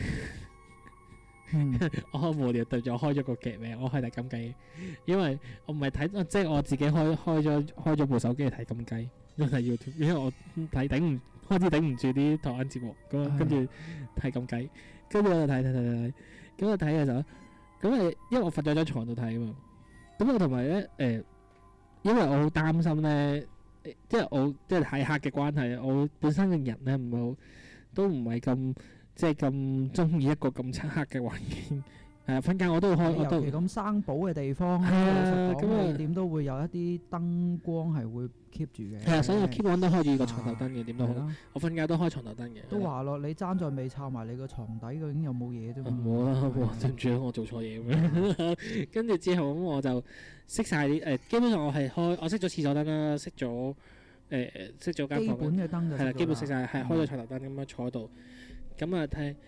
我好無聊，對住我開咗個劇名，我係睇金雞，因為我唔係睇，即係我自己開咗部手機嚟睇金雞，因為 YouTube，因為我開始頂唔住啲台灣節目，咁跟住睇金雞，跟住我就睇，咁我睇嘅時候，咁因為我瞓咗張床度睇啊嘛，咁我同埋咧因為我好擔心咧，即係睇客嘅關係，我本身嘅人咧都唔係咁。即係咁中意一個咁漆黑嘅環境，瞓覺我都會開， 尤其咁生保嘅地方，咁點都會有一啲燈光係會 keep 住嘅。 係啊，所以我 keep on 都開住個床頭燈嘅，點都好。我瞓覺都開床頭燈嘅。 都話咯，你爭在未摷埋你個床底，究竟有冇嘢啫嘛？ 冇啦，對唔住我做錯嘢咁樣。跟住之後咁我就熄晒啲基本上我係我熄咗廁所燈啦，熄咗間房。 基本嘅燈就係啦，基本熄晒，係開咗床頭燈咁樣坐喺度。咁啊睇，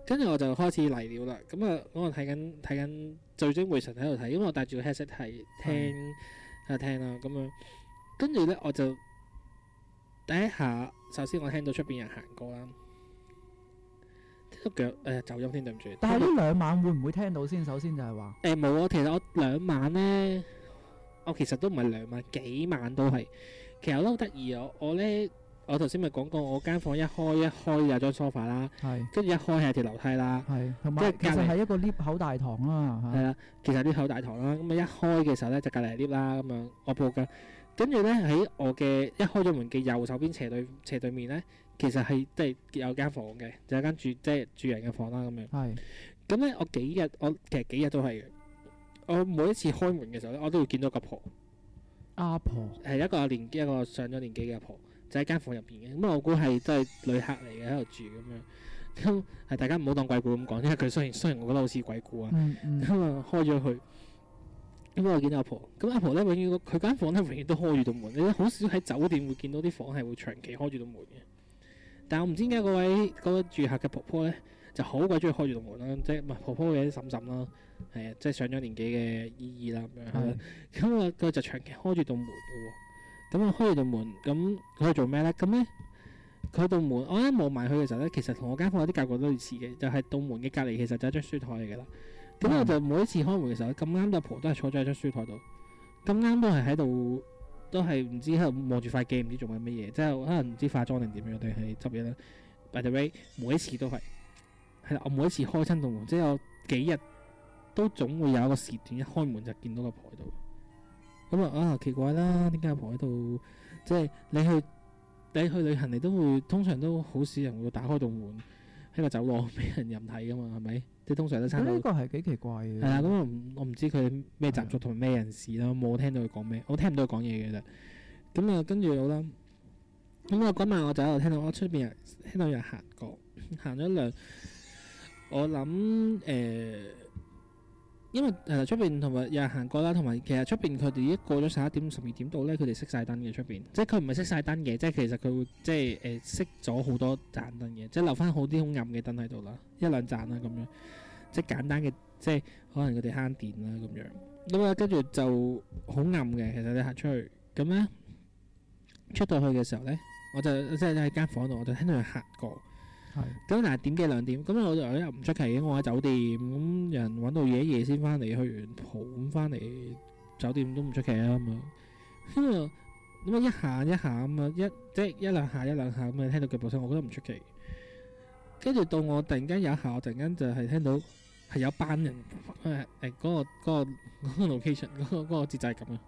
跟住我就開始嚟了啦。咁啊，我睇緊聚精會神喺度睇，因為我戴住個 headset 係聽啦咁樣。跟住咧，我就第一下，首先我聽到出邊人行過啦，聽到腳走音添，對唔住。 但係呢兩晚會唔會聽到先？首先就係話冇啊，其實我兩晚咧，我其實都唔係兩晚，幾晚都係。其實我都好得意啊！我頭先咪講過，我間房一開有張 sofa 啦，跟住一開係條樓梯啦， 同埋其實係一個 lift 口大堂啦， 係啦，其實 lift 口大堂啦，咁啊一開嘅時候咧就隔離 lift 啦，咁樣我報緊，跟住咧喺我嘅一開咗門嘅右手邊斜對面咧，其實係即係有間房嘅，就有間住人嘅房啦，咁樣。係。咁咧我其實幾日都係嘅，我每一次開門嘅時候咧，我都會見到個婆。 阿婆係一個上咗年紀嘅阿婆。就喺間房入邊嘅，咁我估係真係旅客嚟嘅喺度住咁樣，咁係大家唔好當鬼故咁講，因為佢雖然我覺得好似鬼故啊，咁啊開咗去，咁我見到阿婆，咁阿婆咧永遠佢間房咧永遠都開住道門，你好少喺酒店會見到啲房係會長期開住道門嘅，但係我唔知點解嗰位住客嘅婆婆咧就好鬼中意開住道門啦，即係唔係婆婆嘅啲嬸嬸啦，係啊，即係上咗年紀嘅姨姨啦咁樣，咁啊佢就長期開住道門嘅喎。咁我開住道門，咁佢去做咩咧？咁咧，佢道門，我一望埋去嘅時候咧，其實同我間房有啲格局都類似嘅，就係道門嘅隔離其實就係一張書台嚟㗎啦。咁我就每一次開門嘅時候，咁啱阿婆都係坐咗喺張書台度，咁啱都係喺度，都係唔知喺度望住塊鏡，唔知做緊乜嘢，即係可能唔知化妝定點樣，定係執嘢啦。By the way，每一次都係啦，我每一次開親道門，即係我幾日都總會有一個時段一開門就見到個婆喺度。咁啊奇怪啦，點解阿婆喺度？即係你去旅行，你都會通常都好少人會打開道門喺個走廊俾人任睇噶嘛，係咪？即係通常都差唔多。呢個係幾奇怪嘅。係啦，咁我唔知佢咩習俗同咩人士啦，冇聽到佢講咩，我聽唔到佢講嘢嘅啫。咁啊，跟住好啦。咁啊，嗰晚我就喺度聽到我出邊聽到有人行過，行咗我諗因為出邊同埋有人行過啦，同埋其實出邊佢哋一過咗11點12點到咧，佢哋熄晒燈嘅出邊，即係佢唔係熄晒燈嘅，即係其實佢會即係熄咗好多盞燈嘅，即係留翻好啲好暗嘅燈喺度啦，一兩盞啦咁樣，即係簡單嘅，即係可能佢哋慳電啦咁樣。咁啊，跟住就好暗嘅，其實你行出去咁咧，出到去嘅時候咧，我就即係喺間房度，我就聽到佢行過。咁但係點幾2點，咁我就又唔出奇嘅，我喺酒店，咁人揾到夜先翻嚟，去完蒲咁翻嚟酒店都唔出奇啊咁啊，咁啊一下咁啊，即係一兩下咁啊，聽到腳步聲，我覺得唔出奇。跟住到我突然間有一下，我突然間就係聽到係有班人嗰個 location 嗰個節奏係咁啊，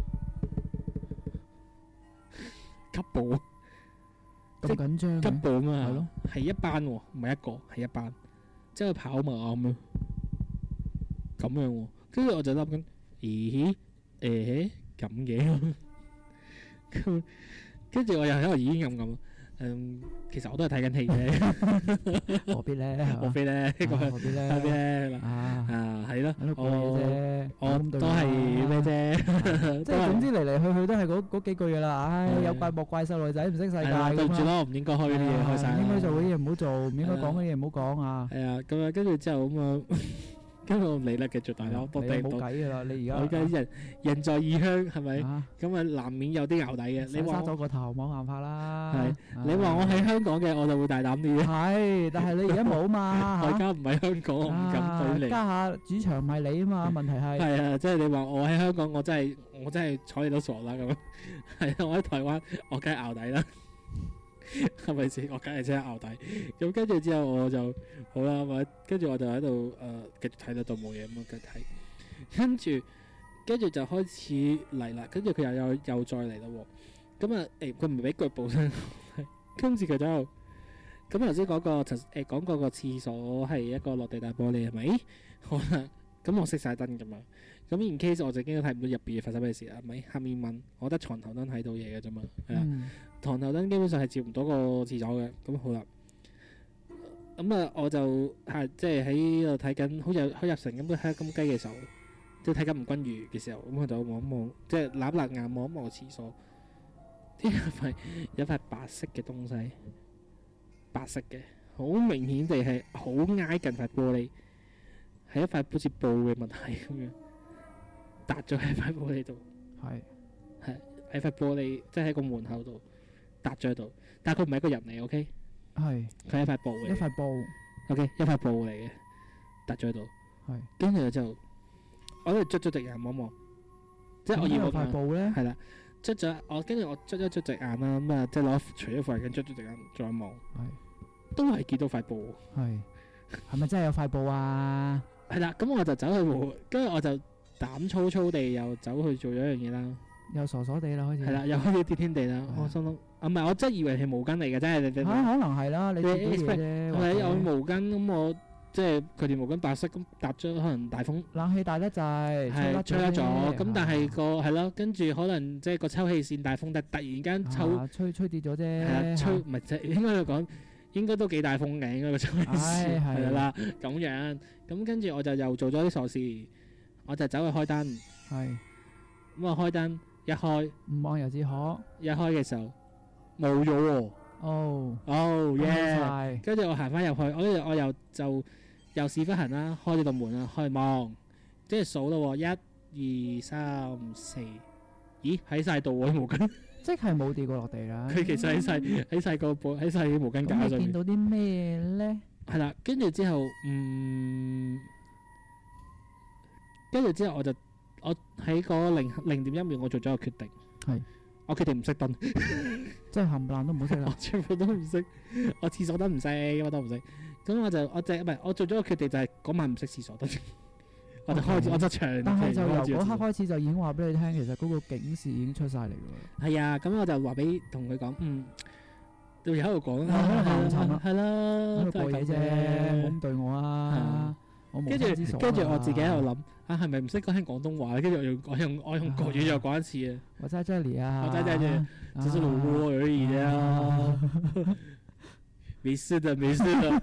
急步。 咁緊張急步嘛，係咯，係一班喎，唔係一個，係一班，即係跑馬咁樣，咁樣喎。跟住我就諗緊，咦咁嘅，跟住我又喺度已經咁，其實我都係睇緊戲嘅， 何必咧？ 何必咧？ 何必咧？ 係咯，我都係咩啫？ 即係總之嚟嚟去去都係嗰幾句㗎啦。唉，有怪莫怪細路仔唔識世界咁啊！ 對唔住咯，唔應該開呢啲嘢開晒。 唔應該做嗰啲嘢唔好做，唔應該講嗰啲嘢唔好講啊！ 係啊，咁啊，跟住之後咁啊。跟住我唔理啦，繼續大佬， 你冇計㗎啦！你我而家人在異鄉係咪？咁啊難免有啲淆底嘅。你話咗個頭冇辦法啦。 係你話我喺香港嘅，我就會大膽啲嘅。 係，但係你而家冇嘛？ 我而家唔喺香港，我唔敢對你。 家下主場唔係你啊嘛？問題係。 係啊，即係你話我喺香港，我真係睬你都傻啦咁。係啊，我喺台灣，我梗係淆底啦。係咪先？我梗係真係淆底。咁跟住之後我就好啦，跟住我就喺度繼續睇到度冇嘢咁樣繼續睇。跟住就開始嚟啦。跟住佢又再嚟啦喎。咁啊佢唔係俾腳步聲，跟住佢就咁頭先講過講過個廁所係一個落地大玻璃係咪？好啦，咁我熄晒燈㗎嘛。咁 in case 我就已經睇唔到入邊發生咩事啦，係咪？下面問，我覺得床頭燈睇到嘢嘅啫嘛，係啊。床頭燈基本上係照唔到個廁所嘅，咁好啦。咁啊，我就係即係喺度睇緊，好似入城咁睇金雞嘅時候，即係睇緊吳君如嘅時候，咁我就望一望，即係揦眼望一望個廁所，有塊白色嘅東西，白色嘅， 好明顯地係好挨近塊玻璃，係一塊好似布嘅物體咁樣，搭咗喺塊玻璃度。係喺塊玻璃，即係喺個門口度搭咗喺度，但係佢唔係一個人嚟 ，OK？ 係佢係一塊布嚟，一塊布 ，OK？ 一塊布嚟嘅，搭咗喺度。係跟住就我喺度捽隻眼望望，即係我以為塊布咧，係啦，捽咗我跟住我捽隻眼啦，咁啊即係攞除咗副眼鏡捽隻眼再望，都係見到塊布。係咪真係有塊布啊？係啦，咁我就走去跟住我就膽粗粗地又走去做咗一樣嘢啦。又傻傻地啦，開始係啦，又開始跌天地啦。我心諗唔係，我真係以為係毛巾嚟嘅，真係可能係啦，你自己啫。係有毛巾咁，我即係佢條毛巾白色咁搭咗，可能大風冷氣大得滯，係吹甩咗。咁但係個係咯，跟住可能即係個抽氣扇大風，但突然間吹跌咗啫。係啊，吹唔係即係應該講應該都幾大風嘅，應該個抽氣扇係啦咁樣。咁跟住我就又做咗啲傻事，我就走去開燈。係咁啊，開燈。一開唔望油紙殼，一開嘅時候冇咗喎。哦耶！跟住我行翻入去，我又就又屎忽痕啦，開咗道門啦，開望，即係數咯喎，1、2、3、4，咦喺晒度喎毛巾，即係冇跌過落地啦。佢其實喺晒個布喺晒毛巾架上面。咁你見到啲咩咧？係啦，跟住之後我喺嗰0.1秒，我做咗個決定。係，我決定唔熄燈，即係冚唪唥都唔好熄啦。我全部都唔熄，我廁所燈唔熄，我都唔熄。咁我做咗個決定，就係嗰晚唔熄廁所燈。我就開始，我就長。但係就由嗰刻開始就已經話俾你聽，其實嗰個警示已經出晒嚟㗎啦。係啊，咁我就話俾同佢講，到而喺度講啦，係啦，喺度過嘢啫，冇咁對我啊。跟住我自己喺度諗，係咪唔識講聽廣東話？跟住我用國語又講一次啊！我在這裡啊！我在這裡，只是路過而已啊！沒事的，沒事的。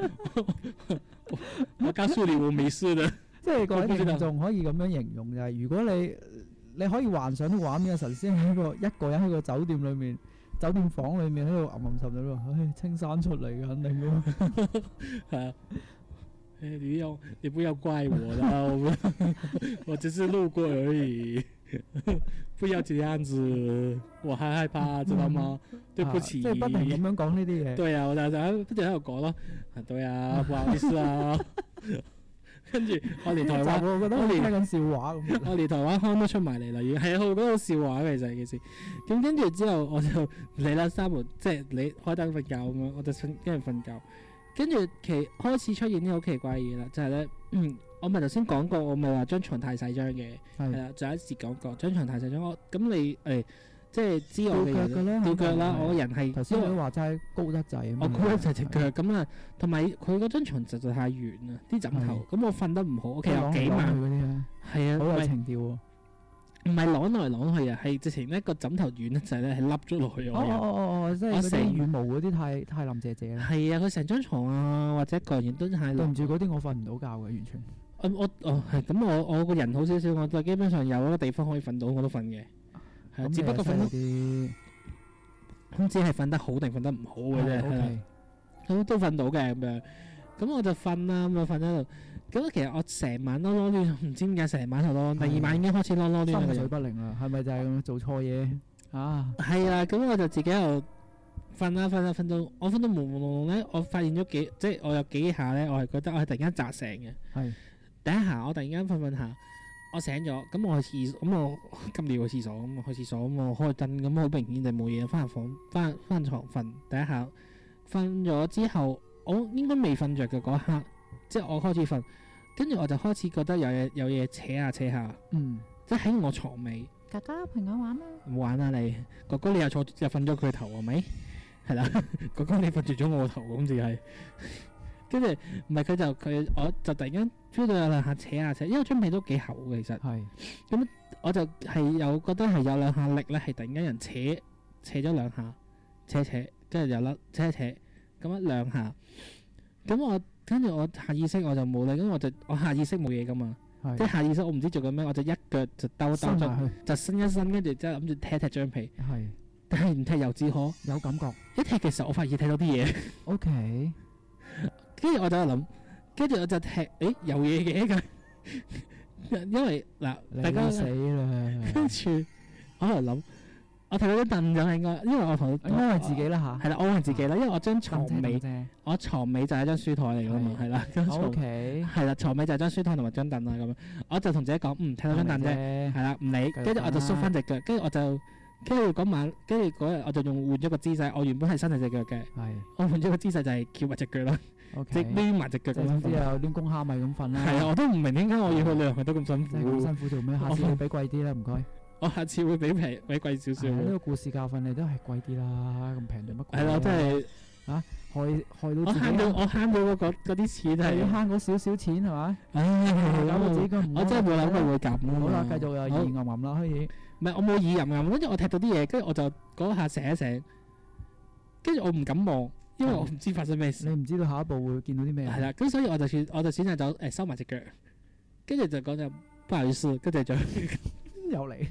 我告訴你，我沒事的。即係各位聽眾可以咁樣形容就係，如果你可以幻想啲畫面，神仙喺一個人喺個酒店裏面。酒店房裏面喺度吟吟沉沉咯，青山出嚟嘅肯定咯，係啊，你不要怪我啦，我只是路過而已，不要這樣子，我還害怕，知道嗎？對不起，即係不停咁樣講呢啲嘢。對啊，我就不斷喺度講咯，對啊，不好意思啊。跟住我連台灣，我覺得我連聽緊笑話咁。我連台灣腔都出埋嚟啦，已經係好多笑話嘅，其實件事。咁跟住之後，我就嚟啦，閂門，即係你開燈瞓覺咁樣，我就跟住瞓覺。跟住開始出現啲好奇怪嘅嘢啦，就係咧，我咪頭先講過，我咪話張床太細張嘅，係啦，就有一次講過張床太細張，咁你即係知我嘅人吊腳啦，我個人係頭先你話齋高得滯，我高得滯隻腳咁啊，同埋佢嗰張床實在太軟啦，啲枕頭咁我瞓得唔好，屋企有幾萬嗰啲啊，係啊，好有情調喎，唔係啷來啷去啊，係直情一個枕頭軟得滯咧，係凹咗落去我。即係嗰啲羽毛嗰啲太腍謝謝啦。係啊，佢成張床啊或者個人都係對唔住嗰啲，我瞓唔到覺嘅完全。係咁，我個人好少少，我就基本上有一個地方可以瞓到我都瞓嘅。只不過瞓啲，咁只係瞓得好定瞓得唔好嘅啫，係啦，咁都瞓到嘅咁樣，咁我就瞓啦，咁啊瞓喺度，咁其實我成晚囉囉攣，唔知點解成晚就囉，第二晚已經開始囉囉攣，心水不寧啦，係咪就係咁做錯嘢啊？係啊，咁我就自己喺度瞓啦，瞓到我瞓到朦朦朧朧咧，我發現咗即係我有幾下咧，我係覺得我係突然間扎醒嘅，係第一下我突然間瞓下。我醒咗，咁我去廁所，咁我急尿去廁所，咁我去廁所，咁我開燈，咁好明顯就冇嘢，翻入房，翻床瞓。第一下瞓咗之後，我應該未瞓着嘅嗰刻，即係我開始瞓，跟住我就開始覺得有嘢扯下，即係喺我床尾。哥哥陪我玩啦，唔玩啊你，哥哥你又瞓咗佢頭係咪？係啦，哥哥你瞓住咗我頭咁就係。跟住唔係我就突然間 feel 到有兩下扯，因為張被都幾厚嘅其實。係。咁我就係有覺得係有兩下力咧，係突然間人扯咗兩下，扯，跟住又甩扯，咁一兩下。咁跟住我下意識我就冇理，咁我下意識冇嘢噶嘛。即係下意識我唔知做緊咩，我就一腳就兜咗，就伸一伸，跟住之後諗住踢張被。係。但係唔踢又只可有感覺。一踢嘅時候我發現踢到啲嘢。OK。 跟住我就喺度諗，跟住我就踢，有嘢嘅佢，因為嗱大家死啦， 跟住我喺度諗。我睇到張凳就應該，因為我同安慰自己啦嚇。 係啦，安慰自己啦，因為我張床尾，我床尾就係張書台嚟㗎嘛，係啦。 O K。係啦，床尾就係張書台同埋張凳啦咁樣。我就同自己講，睇到張凳啫，係啦，唔理。跟住我就縮翻隻腳，跟住嗰晚，跟住嗰日我就用換咗個姿勢。我原本係伸直隻腳嘅，我換咗個姿勢就係翹埋隻腳啦，即係攣埋隻腳咁樣。 總之啊，攣公蝦米咁瞓啦。 係啊，我都唔明點解我要去旅行都咁辛苦。 咁辛苦做咩？下次你俾貴啲啦，唔該。 我下次會俾貴少少。 呢個故事教訓你都係貴啲啦，咁平做乜貴？ 係咯，真係嚇害到自己。 我慳到嗰啲錢係要慳嗰少少錢係嘛？ 搞到自己咁。 我真係冇諗過會咁。 好啦，繼續又意吟吟啦，開始。 唔係我冇意吟吟，跟住我踢到啲嘢，跟住我就嗰下醒一醒，跟住我唔敢望，因為我唔知發生咩事。 你唔知道下一步會見到啲咩？ 係啦，咁所以我就選擇咗收埋隻腳，跟住就講就不好意思，跟住就又嚟。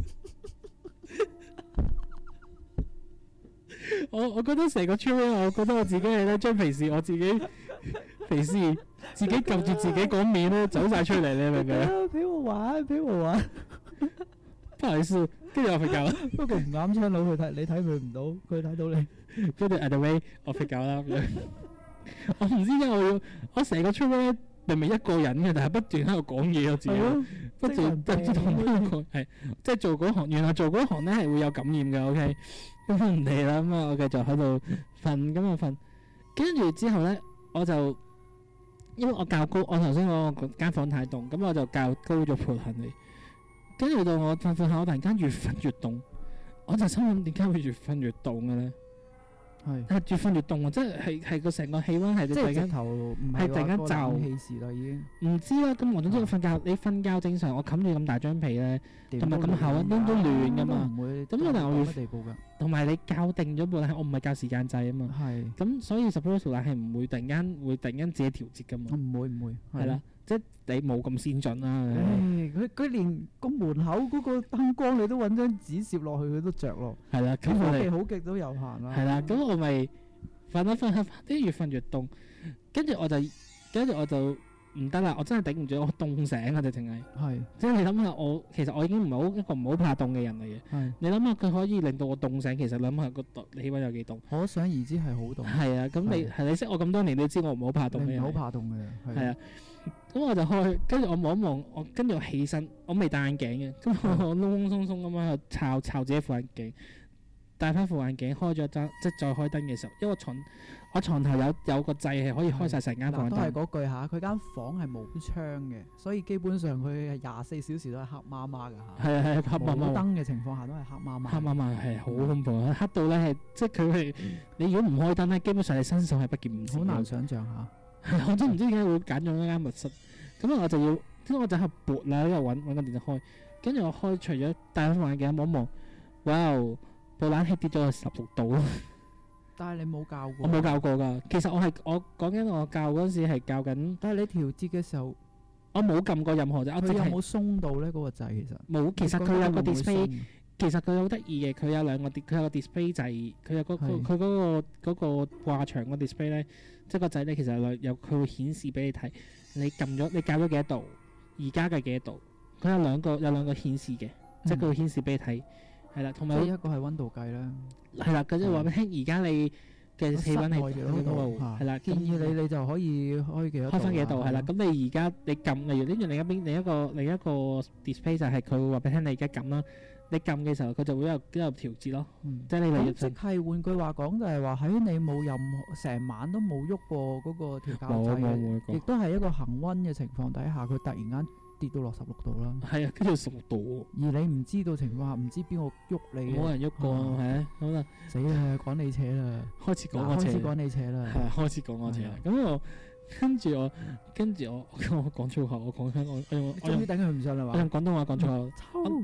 我覺得成個 trip 咧，我覺得我自己係咧將平時我自己自己撳住自己嗰面咧走晒出嚟，你明唔明啊？ 俾我玩， 不好意思，跟住我瞓覺啦。 不過唔啱窗佬，佢睇你睇佢唔到，佢睇到你。 跟住 at the way 我瞓覺啦咁樣。我唔知點解我成個 trip 咧明明一個人嘅，但係不斷喺度講嘢，我自己不斷同邊個係即係做嗰行，原來做嗰行咧係會有感染嘅。OK。咁唔理啦，咁啊我繼續喺度瞓，咁啊瞓，跟住之後咧，我就因為我較高，我頭先我間房太凍，咁我就較高咗盤行李，跟住到我瞓下，我突然間越瞓越凍，我就心諗點解會越瞓越凍嘅咧？係越瞓越凍啊！即係個成個氣温係突然間係突然間就氣時啦，已經唔知啦。咁我總之我瞓覺，你瞓覺正常，我冚住咁大張被咧，同埋咁厚温都暖噶嘛。 唔會咁但係我要地步㗎。 同埋你校定咗部冷氣，我唔係校時間制啊嘛。 係。 咁所以 suppose 冷氣唔會突然間自己調節噶嘛。 唔會。 係啦，即係你冇咁先進啦。 佢連個門口嗰個燈光你都揾張紙攝落去，佢都着咯。 係啦，咁我哋好極都有限啦。 係啦，咁我咪瞓，啲越瞓越凍，跟住我就唔得啦，我真係頂唔住，我凍醒啊！直情係，即係你諗下，其實我已經唔係一個唔好怕凍嘅人嚟嘅。你諗下佢可以令到我凍醒，其實諗下個氣温有幾凍， 可想而知係好凍。 係啊，咁你識我咁多年，你知我唔好怕凍嘅人。 唔好怕凍嘅。 係啊，咁我就開，跟住我望一望，跟住我起身，我未戴眼鏡嘅，咁我懵鬆鬆咁樣去抄自己副眼鏡。戴翻副眼鏡，開咗燈，即係再開燈嘅時候，因為我床頭有個掣係可以開晒成間房燈。 都係嗰句嚇，佢間房係冇窗嘅，所以基本上佢係24小時都係黑麻麻㗎嚇。 係黑麻麻。 冇燈嘅情況下都係黑麻麻。 黑麻麻係好恐怖啊！黑到咧係，即係佢係你如果唔開燈咧，基本上你伸手係不見五指。 好難想像嚇。 係，我都唔知點解會揀咗一間密室。咁我就要，咁我就喺度撥啦，喺度揾個電開，跟住我開，除咗戴翻副眼鏡望一望，哇！部冷氣跌咗去16度咯， 但係你冇校過？ 我冇校過㗎。其實我講緊我校嗰陣時係校緊。 但係你調節嘅時候， 我冇撳過任何啫。 佢有冇鬆到咧？嗰個掣其實冇。其實佢有個 display，其實佢好得意嘅。佢有兩個佢有個 display 掣，佢有佢嗰個掛牆個 display 咧，即係個掣咧，其實佢會顯示俾你睇。你撳咗，你校咗幾多度？而家嘅幾多度？佢有兩個顯示嘅，即係佢會顯示俾你睇。係啦，同埋一個係溫度計啦。 係啦，佢即係話俾你聽，而家你嘅氣温係幾多度？係啦， 建議你就可以開幾多度？ 開翻幾多度？係啦，咁你而家你撳，例如跟住另一個 display 就係佢會話俾你聽，你而家撳啦。你撳嘅時候，佢就會有調節咯。即係你例如即係換句話講，就係話喺你冇任何成晚都冇喐過嗰個調校掣，亦都係一個恆温嘅情況底下，佢突然間跌到落16度啦。 係啊，跟住16度。 而你唔知道情況下，唔知邊個喐你。冇人喐過，係好啦。 死啦，趕你扯啦！ 開始趕你扯啦。係啊，開始趕我扯啦。咁跟住我講粗口，我終於頂佢唔順啦嘛！ 我用廣東話講粗口，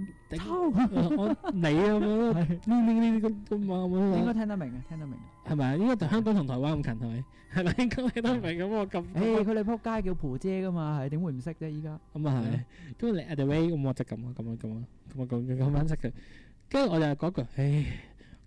你啊嘛，呢咁應該聽得明嘅，聽得明。 係咪？應該香港同台灣咁近係咪？係咪應該聽得明咁我咁？ 佢哋撲街叫婆姐噶嘛，係點會唔識啫？依家咁啊係，咁你 at the way 咁我就咁樣識佢，跟住我就嗰句，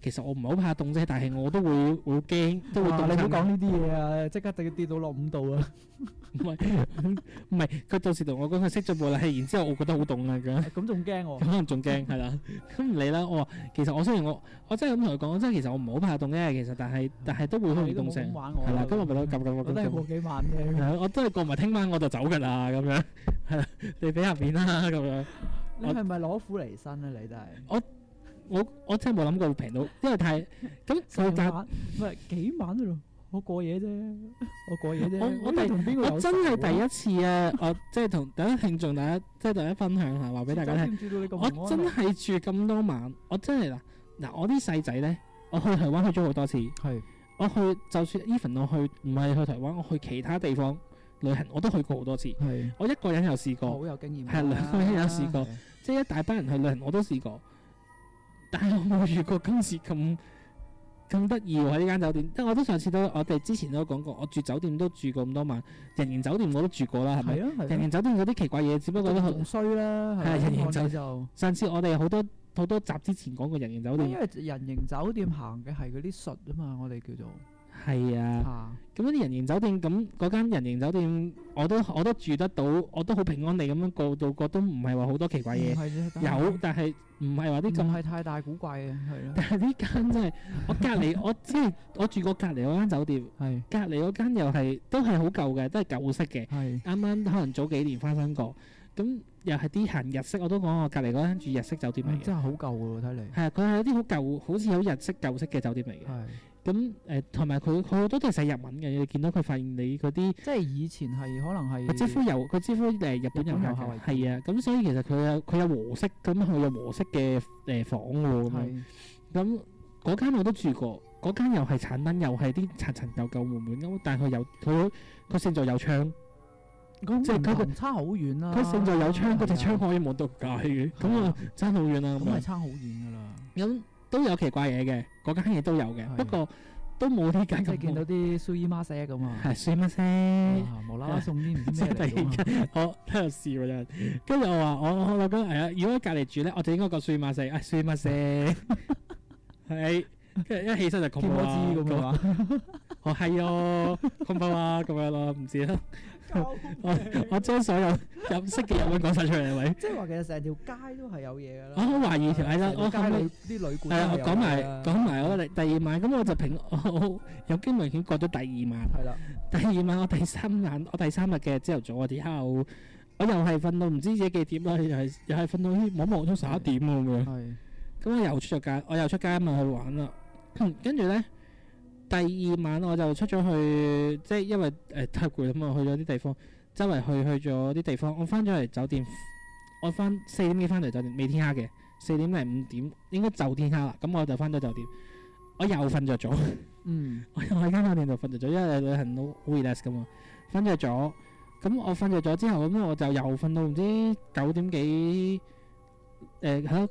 其實我唔係好怕凍啫，但係我都會驚，都會凍親。 你唔好講呢啲嘢啊！即刻就要跌到落5度啊！ 唔係，佢到時同我講佢熄咗部冷氣，然之後我覺得好凍啊咁仲驚喎？ 可能仲驚係啦。咁唔理啦，我話其實我雖然我真係咁同佢講，真係其實我唔係好怕凍嘅，其實但係都會好凍成係啦。今日咪都咁。 我都係過幾晚啫。 係啊，我都係過埋聽晚我就走㗎啦，咁樣係啦。你俾下面啦，咁樣。 你係咪攞苦離身啊？你都係我真係冇諗過會平到，因為太咁佢價唔係幾晚啫咯。我過夜啫，我真係第一次啊！我即係同大家聽眾，大家分享下，話俾大家聽。我真係住咁多晚，我真係嗱，我啲細仔咧，我去台灣去咗好多次。係，我去就算 even 我去唔係去台灣，我去其他地方旅行，我都去過好多次。係，我一個人有試過， 好有經驗。 係兩個人有試過，即係一大班人去旅行我都試過，但係我冇遇過今次咁得意喎！喺呢間酒店，即係我上次我哋之前都講過，我住酒店都住過咁多晚，人形酒店我都住過啦，係咪？人形酒店嗰啲奇怪嘢，只不過都好衰啦。係人形酒店。上次我哋好多集之前講過人形酒店。 因為人形酒店行嘅係嗰啲術啊嘛，我哋叫做。 係啊。咁嗰啲人形酒店，咁嗰間人形酒店我都住得到，我都好平安地咁樣過到過，都唔係話好多奇怪嘢。有，但係唔係話啲咁。唔係太大古怪嘅，係咯。 但係呢間真係我隔離，我住過隔離嗰間酒店，隔離嗰間又係都係好舊嘅，都係舊式嘅。啱啱可能早幾年翻新過，咁又係啲行日式。我都講我隔離嗰間住日式酒店嚟嘅。 真係好舊喎，睇嚟。 係啊，佢係有啲好舊，好似好日式舊式嘅酒店嚟嘅。咁同埋佢好多都係寫日文嘅，你見到佢發現你嗰啲，即係以前係可能係佢支付日本遊客嘅，係啊，咁所以其實佢有和式，咁佢有和式嘅房喎，咁嗰間我都住過，嗰間又係橙燈，又係啲陳舊舊悶悶咁，但係佢勝在有窗， 即係佢差好遠啦。 佢勝在有窗，嗰隻窗可以望到街嘅，咁啊差好遠啦。 咁係差好遠㗎啦。 咁都有奇怪嘢嘅，嗰間嘢都有嘅，不過都冇呢間咁。 即係見到啲蘇伊瑪聲咁啊！ 係蘇伊瑪聲， 無啦啦送啲唔知咩嚟。 我喺度笑真係，跟住我話我老公係啊，如果喺隔離住咧，我就應該講蘇伊瑪聲，蘇伊瑪聲係，跟住一起身就咁啊咁啊，我係哦咁啊咁樣咯，唔知啦。我將所有入識嘅日文講晒出嚟係咪？ 即係話其實成條街都係有嘢㗎啦。 我好懷疑條係啦，我街裏啲旅館係啊，講埋我第二晚，咁我就我有機會已經過咗第二晚。係啦，第二晚我第三日嘅朝頭早我又係瞓到唔知自己幾點啦，又係瞓到望到11點咁樣。係。咁我又出街嘛去玩啦，跟住咧。第二晚我就出咗去，即係因為太攰啦嘛，去咗啲地方，周圍去咗啲地方。我翻咗嚟酒店，我4點幾翻嚟酒店，未天黑嘅，4點零5點應該就天黑啦。咁我就翻到酒店，我又瞓着咗。我又喺間酒店度瞓着咗，因為旅行都好 relax 噶嘛。瞓着咗，咁我瞓着咗之後，咁我就又瞓到唔知9點幾，係咯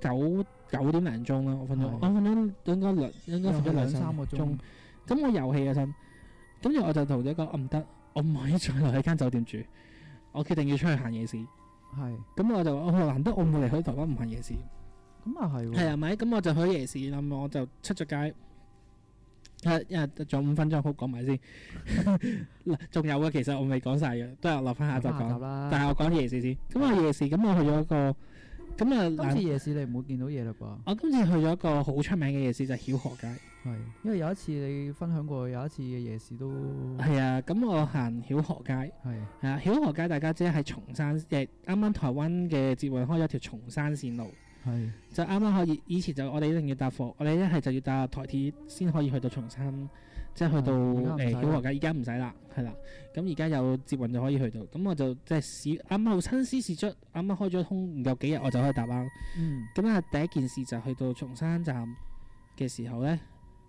9點零鐘啦。我瞓咗應該瞓咗兩三個鐘。咁我遊戲嘅身，跟住我就同咗講唔得，我唔可以再留喺間酒店住，我決定要出去行夜市。係，咁我就難得我冇離開台灣唔行夜市。咁啊係喎。係啊咪？咁我就去夜市啦，我就出咗街。因為仲有5分鐘，好講埋先。嗱，仲有嘅其實我未講晒嘅，都係留翻下集講。但係我講夜市先。咁啊夜市，咁我去咗一個。咁啊！ 今次夜市你唔會見到嘢啦啩？ 我今次去咗一個好出名嘅夜市，就係曉河街。 係，因為有一次你分享過，有一次嘅夜市都係啊。咁我行曉河街，係啊。曉河街大家知係松山，啱啱台灣嘅捷運開咗條松山線路，係就啱啱可以。以前就我哋一定要搭火，我哋一係就要搭台鐵先可以去到松山，即係去到曉河街。而家唔使啦，係啦。咁而家有捷運就可以去到。咁我就即係啱啱好親師試出，啱啱開咗通唔夠幾日，我就可以搭啦。咁啊，第一件事就去到松山站嘅時候咧，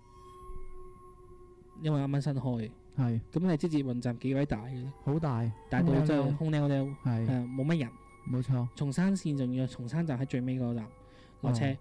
因為啱啱新開，係咁你知捷運站幾鬼大嘅咧？好大，大到真係空溜溜，係冇乜人。冇錯。松山線仲要松山站喺最尾嗰站落車，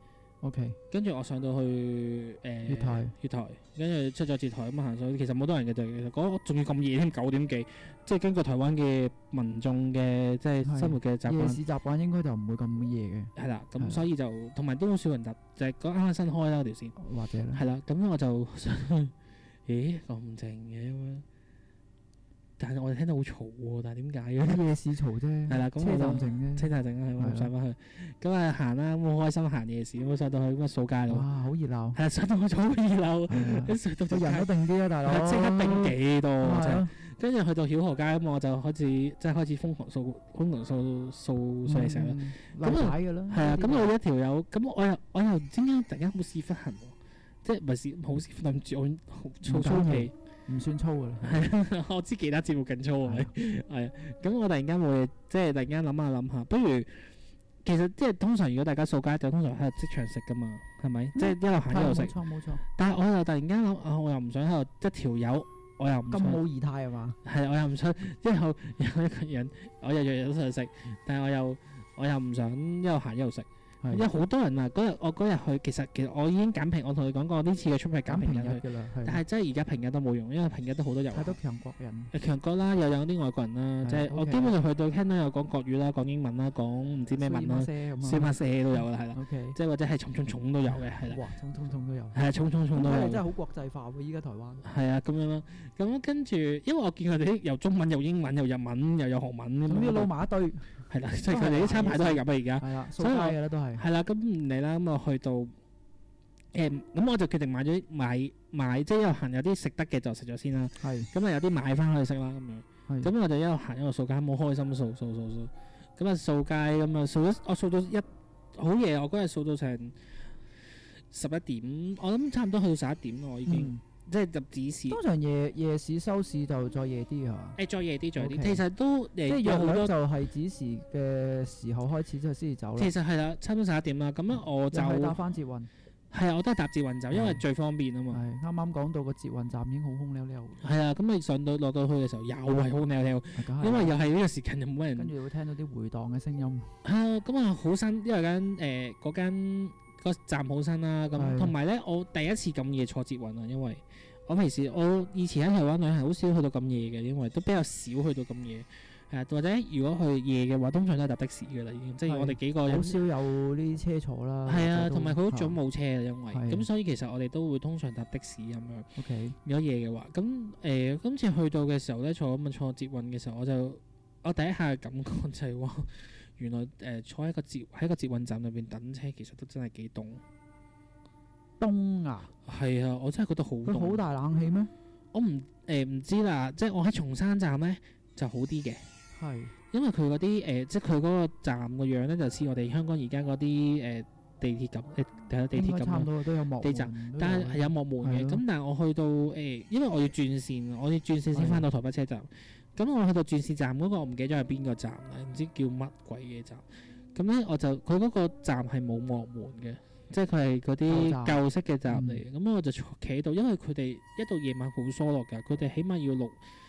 OK， 跟住我上到去月台， 跟住出咗節台咁行上去，其實冇多人嘅啫。其實嗰仲要咁夜添，9點幾，即係根據台灣嘅民眾嘅即係生活嘅習慣， 夜市習慣應該就唔會咁夜嘅。 係啦，咁所以就同埋都好少人搭，就係嗰啱啱新開啦嗰條線， 或者咧係啦，咁我就咦咁靜嘅咁樣。但係我哋聽到好嘈喎，但係點解嘅？ 夜市嘈啫， 係啦，咁車站靜啫， 車站靜啦，係嘛，上翻去，咁啊行啦，咁好開心行夜市，咁上到去咁啊掃街咯， 哇，好熱鬧， 係啊，上到去好熱鬧，一上到個人都定啲啊，大佬， 即刻定幾多啫？跟住去到曉河街咁，我就開始瘋狂掃嘢食啦。 咁擺㗎啦， 係啊，咁我一條友，咁我又唔知點解突然間好屎忽痕喎，即係唔係好屎忽諗住我粗氣。 唔算粗㗎啦， 係我知其他節目更粗係咪？係啊，咁我突然間會即係突然間諗下，不如其實即係通常如果大家掃街就通常喺度即場食㗎嘛，係咪？即係一路行一路食。 冇錯。 但係我又突然間諗我又唔想喺度一條友，我又唔咁冇儀態係嘛？ 係我又唔想之後有一個人，我又日日都想食，但係我又唔想一路行一路食。因為好多人啊，我嗰日去，其實我已經揀平，我同你講過呢次嘅出係揀平日去，但係真係而家平日都冇用，因為平日都好多遊客。 太多強國人。 強國啦，又有啲外國人啦，即係我基本上去到聽到有講國語啦，講英文啦，講唔知咩文啦，四馬四都有啦，係啦，即係或者係重都有嘅，係啦。 哇，重都有。 係啊，重都有。 真係好國際化喎！依家台灣。 係啊，咁樣咯，咁跟住，因為我見佢哋有中文、有英文、有日文、又有韓文咁樣。撈埋一堆。 係啦，即係佢哋啲餐牌都係咁啊！而家係啦，掃街嘅啦都係。係啦， 咁唔理啦，咁我去到咁我就決定買，即係一路行有啲食得嘅就食咗先啦。 係。 咁啊有啲買翻去食啦咁樣。咁我就一路行一路掃街，好開心掃。咁啊掃街咁啊我掃到好夜，我嗰日掃到成11點，我諗差唔多去到11點咯，我已經。即係入指示。通常夜市收市就再夜啲係嘛？ 再夜啲。其實都即係有好多就係指示嘅時候開始之後先至走啦。 其實係啦，差唔多11點啦。咁啊我就又係搭翻捷運。 係啊，我都係搭捷運走，因為最方便啊嘛。 係啱啱講到個捷運站已經好空溜溜。 係啊，咁你上到落到去嘅時候又係空溜溜，因為又係呢個時間又冇乜人。 跟住會聽到啲回盪嘅聲音。 係啊，咁啊好新，因為嗰間個站好新啦。咁同埋咧，我第一次咁夜坐捷運啊，因為。我以前喺台灣旅行好少去到咁夜嘅，因為都比較少去到咁夜。或者如果去夜嘅話，通常都係搭的士嘅啦，已經。即係我哋幾個人。好少有呢啲車坐啦。係啊，同埋佢好早冇車啊，因為咁所以其實我哋都會通常搭的士咁樣。 OK。 如果夜嘅話，咁今次去到嘅時候咧，坐捷運嘅時候，我第一下嘅感覺就係話，原來坐喺個捷運站裏邊等車，其實都真係幾凍。 凍啊！ 係啊，我真係覺得好凍。 佢好大冷氣咩？ 我唔知啦，即係我喺松山站咧就好啲嘅。 係。因為佢嗰啲即係佢嗰個站個樣咧，就似我哋香港而家嗰啲地鐵咁，地鐵咁。 差唔多都有幕門。 地站，但係有幕門嘅。咁但係我去到因為我要轉線先翻到台北車站。咁我去到轉線站嗰個，我唔記得咗係邊個站啦，唔知叫乜鬼嘅站。咁咧佢嗰個站係冇幕門嘅。即係佢係嗰啲舊式嘅站嚟嘅，咁我就企喺度，因為佢哋一到夜晚好疏落㗎，佢哋起碼要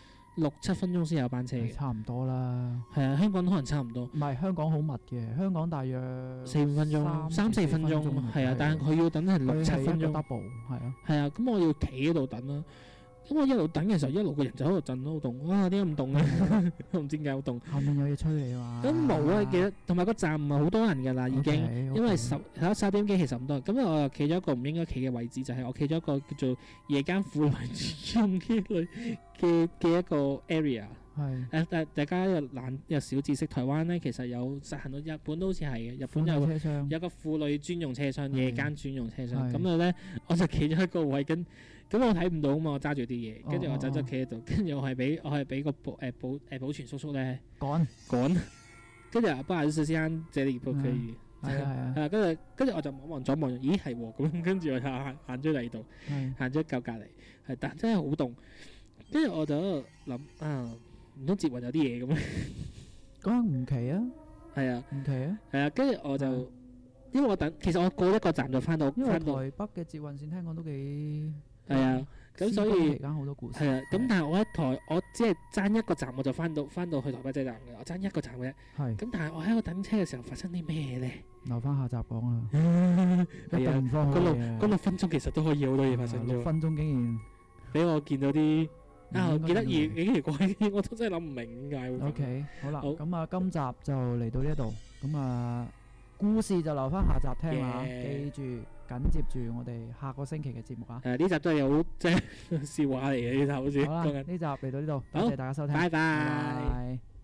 6、7分鐘先有班車嘅。差唔多啦。係啊，香港可能差唔多。唔係香港好密嘅，香港大約4、5分鐘，3、4分鐘。係啊，但係佢要等係6、7分鐘。double 係啊。係啊，咁我要企喺度等啦。咁我一路等嘅時候，一路個人就喺度震，好凍。點解咁凍咧？我唔知點解好凍。後面有嘢吹你嘛？咁冇啊，記得同埋個站唔係好多人㗎啦，已經。因為11點幾其實唔多人。咁我又企咗一個唔應該企嘅位置，就係我企咗一個叫做夜間婦女專用嘅一個 area。係。但大家有小知識，台灣咧其實有實行到，日本都好似係嘅。日本有個婦女專用車廂，夜間專用車廂。咁咧，我就企咗一個位咁我睇唔到啊嘛，我揸住啲嘢，跟住我走咗企喺度，跟住我係俾個保全叔叔咧趕，跟住不好意思先，這裡不可以。係啊，跟住我就望左望右，咦係喎，咁跟住我就行咗嚟度，行咗夠隔離，但真係好凍，跟住我就喺度諗唔通捷運有啲嘢咁咧？ 講唔奇啊，係啊，唔奇啊， 係啊，跟住我就因為其實我過一個站就翻到， 因為台北嘅捷運線聽講都幾係啊，咁所以期間好多故事。 係啊，咁但係我只係爭一個站我就翻到去台北車站嘅，我爭一個站嘅啫。 係。 咁但係我喺度等車嘅時候發生啲咩咧？ 留翻下集講啦。 係啊，嗰6分鐘其實都可以好多嘢發生咗。 6分鐘竟然俾我見到啲幾得意幾奇怪啲，我都真係諗唔明點解會。 OK， 好啦，咁啊，今集就嚟到呢一度，咁啊，故事就留翻下集聽啦，記住緊接住我哋下個星期嘅節目啊。 呢集都係好即係笑話嚟嘅呢集好似。 好啦，呢集嚟到呢度，多謝大家收聽， 拜拜。